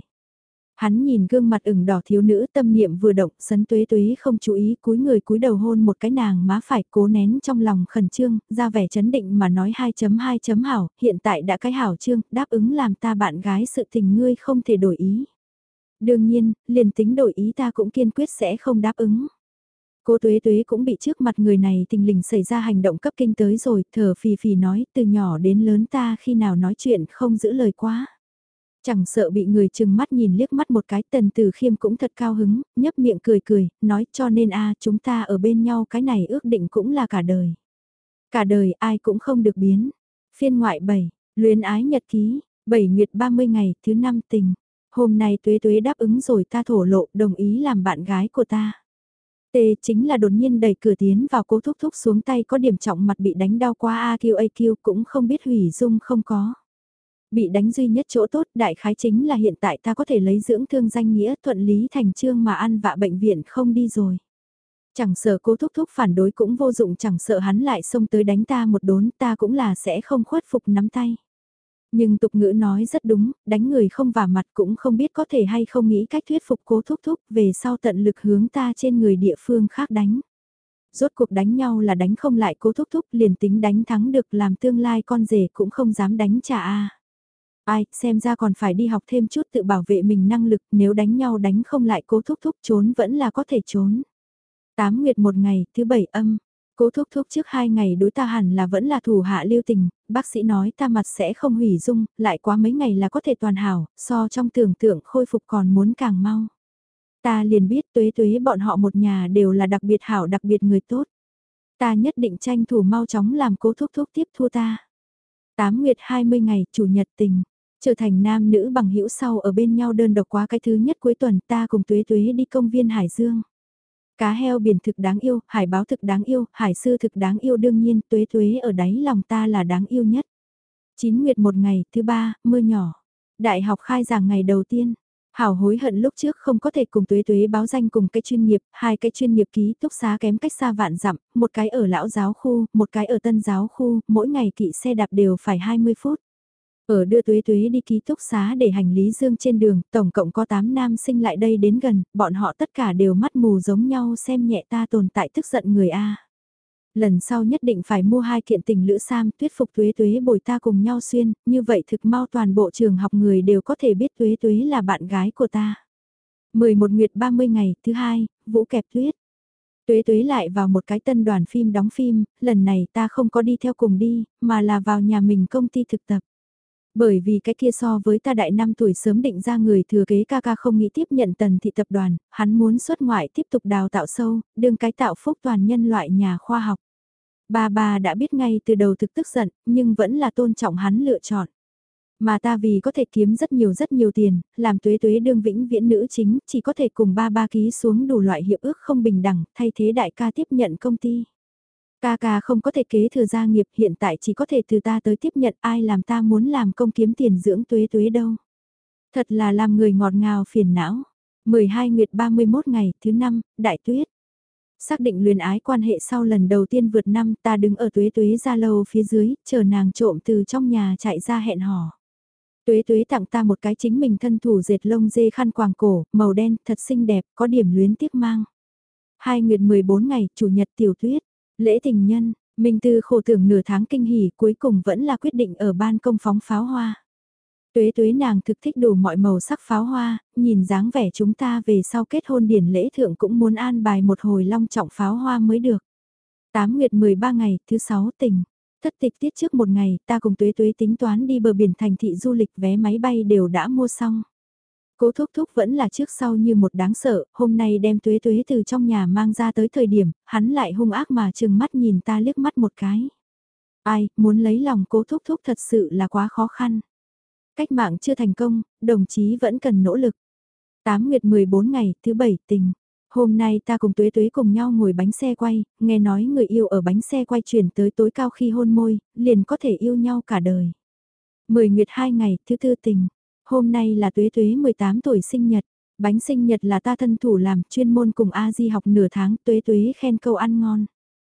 Hắn nhìn gương mặt ửng đỏ thiếu nữ tâm niệm vừa động, Sấn Tuế Tuế không chú ý cúi người cúi đầu hôn một cái nàng má phải, cố nén trong lòng khẩn trương, ra vẻ chấn định mà nói 2.2 hảo, hiện tại đã cái hảo trương, đáp ứng làm ta bạn gái sự tình ngươi không thể đổi ý. Đương nhiên, liền tính đổi ý ta cũng kiên quyết sẽ không đáp ứng. Cô Tuế Tuế cũng bị trước mặt người này tình lình xảy ra hành động cấp kinh tới rồi, thở phì phì nói, từ nhỏ đến lớn ta khi nào nói chuyện không giữ lời quá. Chẳng sợ bị người chừng mắt nhìn liếc mắt một cái, Tần Tử Khiêm cũng thật cao hứng, nhấp miệng cười cười, nói cho nên chúng ta ở bên nhau cái này ước định cũng là cả đời. Cả đời ai cũng không được biến. Phiên ngoại 7, luyến ái nhật ký, 7 nguyệt 30 ngày, thứ 5 tình. Hôm nay Tuế Tuế đáp ứng rồi ta thổ lộ, đồng ý làm bạn gái của ta. Tê chính là đột nhiên đẩy cửa tiến vào Cố Thúc Thúc xuống tay có điểm trọng mặt bị đánh đau qua AQ cũng không biết hủy dung không có. Bị đánh duy nhất chỗ tốt đại khái chính là hiện tại ta có thể lấy dưỡng thương danh nghĩa thuận lý thành trương mà ăn vạ bệnh viện không đi rồi. Chẳng sợ Cố Thúc Thúc phản đối cũng vô dụng, chẳng sợ hắn lại xông tới đánh ta một đốn, ta cũng là sẽ không khuất phục nắm tay. Nhưng tục ngữ nói rất đúng, đánh người không vả mặt cũng không biết có thể hay không nghĩ cách thuyết phục Cố Thúc Thúc về sau tận lực hướng ta trên người địa phương khác đánh. Rốt cuộc đánh nhau là đánh không lại Cố Thúc Thúc, liền tính đánh thắng được làm tương lai con rể cũng không dám đánh trả Ai, xem ra còn phải đi học thêm chút tự bảo vệ mình năng lực, nếu đánh nhau đánh không lại Cố Thúc Thúc trốn vẫn là có thể trốn. 8 nguyệt một ngày, thứ 7 âm. Cố Thúc Thúc trước 2 ngày đối ta hẳn là vẫn là thủ hạ lưu tình, bác sĩ nói ta mặt sẽ không hủy dung, lại quá mấy ngày là có thể toàn hảo, so trong tưởng tượng khôi phục còn muốn càng mau. Ta liền biết Tuế Tuế bọn họ một nhà đều là đặc biệt hảo đặc biệt người tốt. Ta nhất định tranh thủ mau chóng làm Cố Thúc Thúc tiếp thua ta. 8 nguyệt 20 ngày, chủ nhật tình. Trở thành nam nữ bằng hữu sau ở bên nhau đơn độc quá cái thứ nhất cuối tuần ta cùng Tuế Tuế đi công viên Hải Dương. Cá heo biển thực đáng yêu, hải báo thực đáng yêu, hải sư thực đáng yêu đương nhiên Tuế Tuế ở đáy lòng ta là đáng yêu nhất. 9 nguyệt một ngày, thứ 3, mưa nhỏ. Đại học khai giảng ngày đầu tiên. Hảo hối hận lúc trước không có thể cùng Tuế Tuế báo danh cùng cái chuyên nghiệp, hai cái chuyên nghiệp ký túc xá kém cách xa vạn dặm, một cái ở lão giáo khu, một cái ở tân giáo khu, mỗi ngày kỵ xe đạp đều phải 20 phút. Ở đưa Tuế Tuế đi ký túc xá để hành lý dương trên đường, tổng cộng có 8 nam sinh lại đây đến gần, bọn họ tất cả đều mắt mù giống nhau xem nhẹ ta tồn tại tức giận người A. Lần sau nhất định phải mua 2 kiện tình lữ sam thuyết phục Tuế Tuế bồi ta cùng nhau xuyên, như vậy thực mau toàn bộ trường học người đều có thể biết Tuế Tuế là bạn gái của ta. 11 nguyệt 30 ngày, thứ 2, Vũ kẹp tuyết. Tuế Tuế lại vào một cái tân đoàn phim đóng phim, lần này ta không có đi theo cùng đi, mà là vào nhà mình công ty thực tập. Bởi vì cái kia so với ta đại 5 tuổi sớm định ra người thừa kế ca ca không nghĩ tiếp nhận Tần thị tập đoàn, hắn muốn xuất ngoại tiếp tục đào tạo sâu, đương cái tạo phúc toàn nhân loại nhà khoa học. Bà đã biết ngay từ đầu thực tức giận, nhưng vẫn là tôn trọng hắn lựa chọn. Mà ta vì có thể kiếm rất nhiều tiền, làm Tuế Tuế đương vĩnh viễn nữ chính, chỉ có thể cùng ba ký xuống đủ loại hiệp ước không bình đẳng, thay thế đại ca tiếp nhận công ty. Ca ca không có thể kế thừa gia nghiệp hiện tại chỉ có thể từ ta tới tiếp nhận ai làm ta muốn làm công kiếm tiền dưỡng Tuế Tuế đâu. Thật là làm người ngọt ngào phiền não. 12 nguyệt 31 ngày, thứ 5, đại tuyết. Xác định luyến ái quan hệ sau lần đầu tiên vượt năm ta đứng ở Tuế Tuế ra lâu phía dưới, chờ nàng trộm từ trong nhà chạy ra hẹn hò. Tuế Tuế tặng ta một cái chính mình thân thủ dệt lông dê khăn quàng cổ, màu đen, thật xinh đẹp, có điểm luyến tiếc mang. 2 nguyệt 14 ngày, chủ nhật tiểu tuyết. Lễ tình nhân, Minh Tư khổ tưởng nửa tháng kinh hỉ cuối cùng vẫn là quyết định ở ban công phóng pháo hoa. Tuế Tuế nàng thực thích đủ mọi màu sắc pháo hoa, nhìn dáng vẻ chúng ta về sau kết hôn điển lễ thượng cũng muốn an bài một hồi long trọng pháo hoa mới được. 8 nguyệt 13 ngày, thứ 6 tình. Thất tịch tiết trước một ngày, ta cùng Tuế Tuế tính toán đi bờ biển thành thị du lịch, vé máy bay đều đã mua xong. Cố Thúc Thúc vẫn là trước sau như một đáng sợ, hôm nay đem Tuế Tuế từ trong nhà mang ra tới thời điểm, hắn lại hung ác mà trừng mắt nhìn ta liếc mắt một cái. Ai, muốn lấy lòng Cố Thúc Thúc thật sự là quá khó khăn. Cách mạng chưa thành công, đồng chí vẫn cần nỗ lực. 8 nguyệt 14 ngày, thứ 7 tình. Hôm nay ta cùng Tuế Tuế cùng nhau ngồi bánh xe quay, nghe nói người yêu ở bánh xe quay chuyển tới tối cao khi hôn môi, liền có thể yêu nhau cả đời. 10 nguyệt 2 ngày, thứ tư tình. Hôm nay là Tuế Tuế 18 tuổi sinh nhật. Bánh sinh nhật là ta thân thủ làm, chuyên môn cùng A Di học nửa tháng, Tuế Tuế khen câu ăn ngon.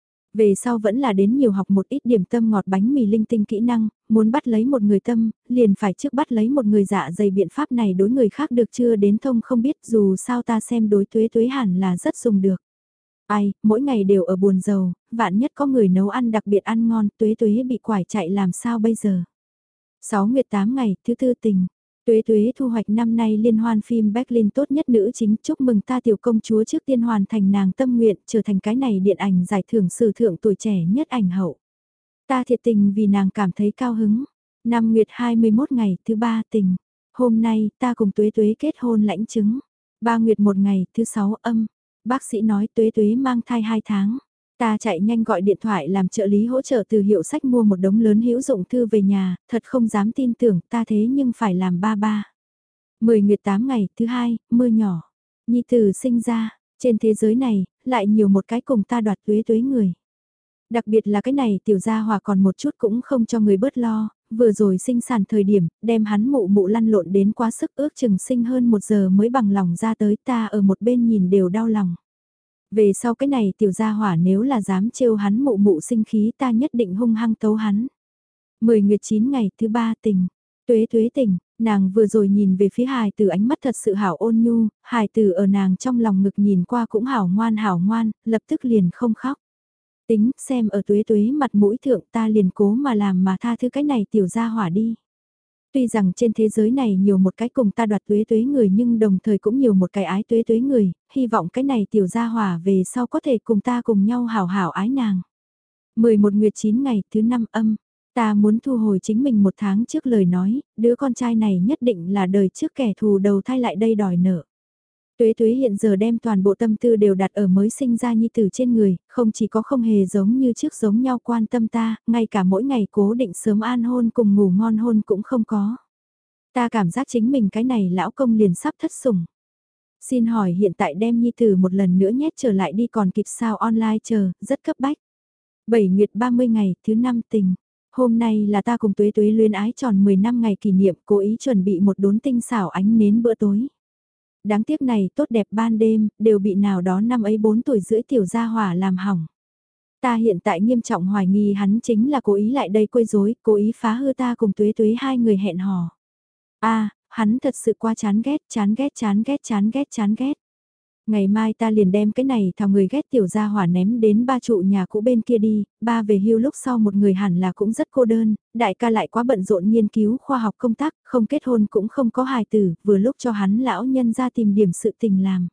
Về sau vẫn là đến nhiều học một ít điểm tâm ngọt bánh mì linh tinh kỹ năng, muốn bắt lấy một người tâm, liền phải trước bắt lấy một người dạ dày biện pháp này đối người khác được chưa đến thông không biết dù sao ta xem đối Tuế Tuế hẳn là rất dùng được. Ai, mỗi ngày đều ở buồn giàu, vạn nhất có người nấu ăn đặc biệt ăn ngon, Tuế Tuế bị quải chạy làm sao bây giờ. 6 nguyệt 8 ngày, thứ tư tình. Tuế Tuế thu hoạch năm nay liên hoan phim Berlin tốt nhất nữ chính, chúc mừng ta tiểu công chúa trước tiên hoàn thành nàng tâm nguyện, trở thành cái này điện ảnh giải thưởng sử thượng tuổi trẻ nhất ảnh hậu. Ta thiệt tình vì nàng cảm thấy cao hứng. Năm nguyệt 21 ngày, thứ ba tình. Hôm nay, ta cùng Tuế Tuế kết hôn lãnh chứng. 3 nguyệt một ngày, thứ 6 âm. Bác sĩ nói Tuế Tuế mang thai 2 tháng. Ta chạy nhanh gọi điện thoại làm trợ lý hỗ trợ từ hiệu sách mua một đống lớn hữu dụng thư về nhà, thật không dám tin tưởng ta thế nhưng phải làm ba ba. 10 nguyệt 8 ngày, thứ hai, mưa nhỏ. Nhi tử sinh ra, trên thế giới này, lại nhiều một cái cùng ta đoạt Tuế Tuế người. Đặc biệt là cái này tiểu gia hòa còn một chút cũng không cho người bớt lo, vừa rồi sinh sản thời điểm, đem hắn mụ mụ lăn lộn đến quá sức ước chừng sinh hơn 1 giờ mới bằng lòng ra tới ta ở một bên nhìn đều đau lòng. Về sau cái này tiểu gia hỏa nếu là dám trêu hắn mụ mụ sinh khí ta nhất định hung hăng tấu hắn. 10 nguyệt 9 ngày, thứ ba tình. Tuế Tuế tình, nàng vừa rồi nhìn về phía hài tử ánh mắt thật sự hảo ôn nhu, hài tử ở nàng trong lòng ngực nhìn qua cũng hảo ngoan, lập tức liền không khóc. Tính, xem ở Tuế Tuế mặt mũi thượng ta liền cố mà làm mà tha thứ cái này tiểu gia hỏa đi. Tuy rằng trên thế giới này nhiều một cái cùng ta đoạt Tuế Tuế người nhưng đồng thời cũng nhiều một cái ái Tuế Tuế người, hy vọng cái này tiểu gia hỏa về sau có thể cùng ta cùng nhau hảo hảo ái nàng. 11 nguyệt 9 ngày, thứ 5 âm. Ta muốn thu hồi chính mình 1 tháng trước lời nói, đứa con trai này nhất định là đời trước kẻ thù đầu thai lại đây đòi nợ. Tuế Tuế hiện giờ đem toàn bộ tâm tư đều đặt ở mới sinh ra nhi tử trên người, không chỉ có không hề giống như trước giống nhau quan tâm ta, ngay cả mỗi ngày cố định sớm an hôn cùng ngủ ngon hôn cũng không có. Ta cảm giác chính mình cái này lão công liền sắp thất sủng. Xin hỏi hiện tại đem nhi tử một lần nữa nhét trở lại đi còn kịp sao online chờ, rất cấp bách. 7 nguyệt 30 ngày, thứ 5 tình. Hôm nay là ta cùng Tuế Tuế luyến ái tròn 10 năm ngày kỷ niệm, cố ý chuẩn bị một đốn tinh xảo ánh nến bữa tối. Đáng tiếc này tốt đẹp ban đêm, đều bị nào đó năm ấy 4 tuổi rưỡi tiểu gia hỏa làm hỏng. Ta hiện tại nghiêm trọng hoài nghi hắn chính là cố ý lại đây quấy rối, cố ý phá hư ta cùng Tuế Tuế hai người hẹn hò. Hắn thật sự quá chán ghét, chán ghét, chán ghét, chán ghét, chán ghét. Ngày mai ta liền đem cái này thằng người ghét tiểu gia hỏa ném đến ba trụ nhà cũ bên kia đi, ba về hưu lúc sau một người hẳn là cũng rất cô đơn, đại ca lại quá bận rộn nghiên cứu khoa học công tác, không kết hôn cũng không có hài tử, vừa lúc cho hắn lão nhân ra tìm điểm sự tình làm.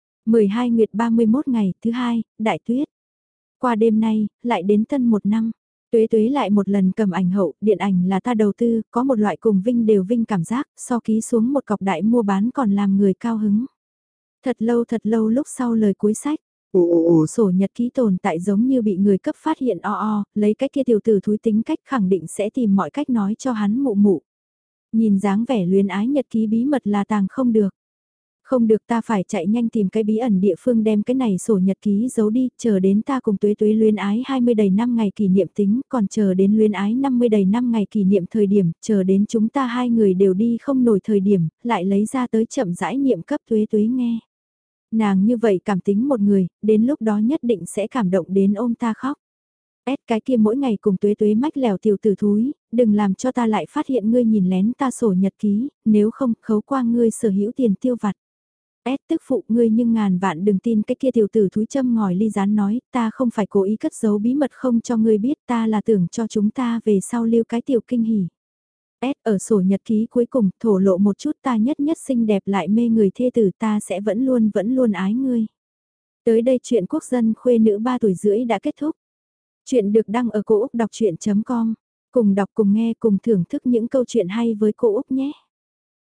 12 nguyệt 31 ngày, thứ hai, đại tuyết. Qua đêm nay, lại đến tân một năm. Tuế Tuế lại một lần cầm ảnh hậu, điện ảnh là ta đầu tư, có một loại cùng vinh đều vinh cảm giác, so ký xuống một cọc đại mua bán còn làm người cao hứng. Thật lâu lúc sau lời cuối sách, sổ nhật ký tồn tại giống như bị người cấp phát hiện lấy cái kia tiểu tử thúi tính cách khẳng định sẽ tìm mọi cách nói cho hắn mụ mụ. Nhìn dáng vẻ luyến ái nhật ký bí mật là tàng không được. Không được ta phải chạy nhanh tìm cái bí ẩn địa phương đem cái này sổ nhật ký giấu đi, chờ đến ta cùng Tuế Tuế luyến ái 20 đầy năm ngày kỷ niệm tính, còn chờ đến luyến ái 50 đầy năm ngày kỷ niệm thời điểm, chờ đến chúng ta hai người đều đi không nổi thời điểm, lại lấy ra tới chậm rãi niệm cấp Tuế Tuế nghe. Nàng như vậy cảm tính một người, đến lúc đó nhất định sẽ cảm động đến ôm ta khóc. Cái kia mỗi ngày cùng Tuế Tuế mách lèo tiểu tử thúi, đừng làm cho ta lại phát hiện ngươi nhìn lén ta sổ nhật ký, nếu không khấu qua ngươi sở hữu tiền tiêu vặt. Tức phụ ngươi nhưng ngàn vạn đừng tin cái kia tiểu tử thúi châm ngòi ly gián nói, ta không phải cố ý cất giấu bí mật không cho ngươi biết, ta là tưởng cho chúng ta về sau lưu cái tiểu kinh hỉ. Ở sổ nhật ký cuối cùng thổ lộ một chút ta nhất nhất xinh đẹp lại mê người thê tử ta sẽ vẫn luôn ái ngươi. Tới đây chuyện quốc dân khuê nữ 3 tuổi rưỡi đã kết thúc. Chuyện được đăng ở cô Úc Đọc Chuyện.com. Cùng đọc cùng nghe cùng thưởng thức những câu chuyện hay với cô Úc nhé.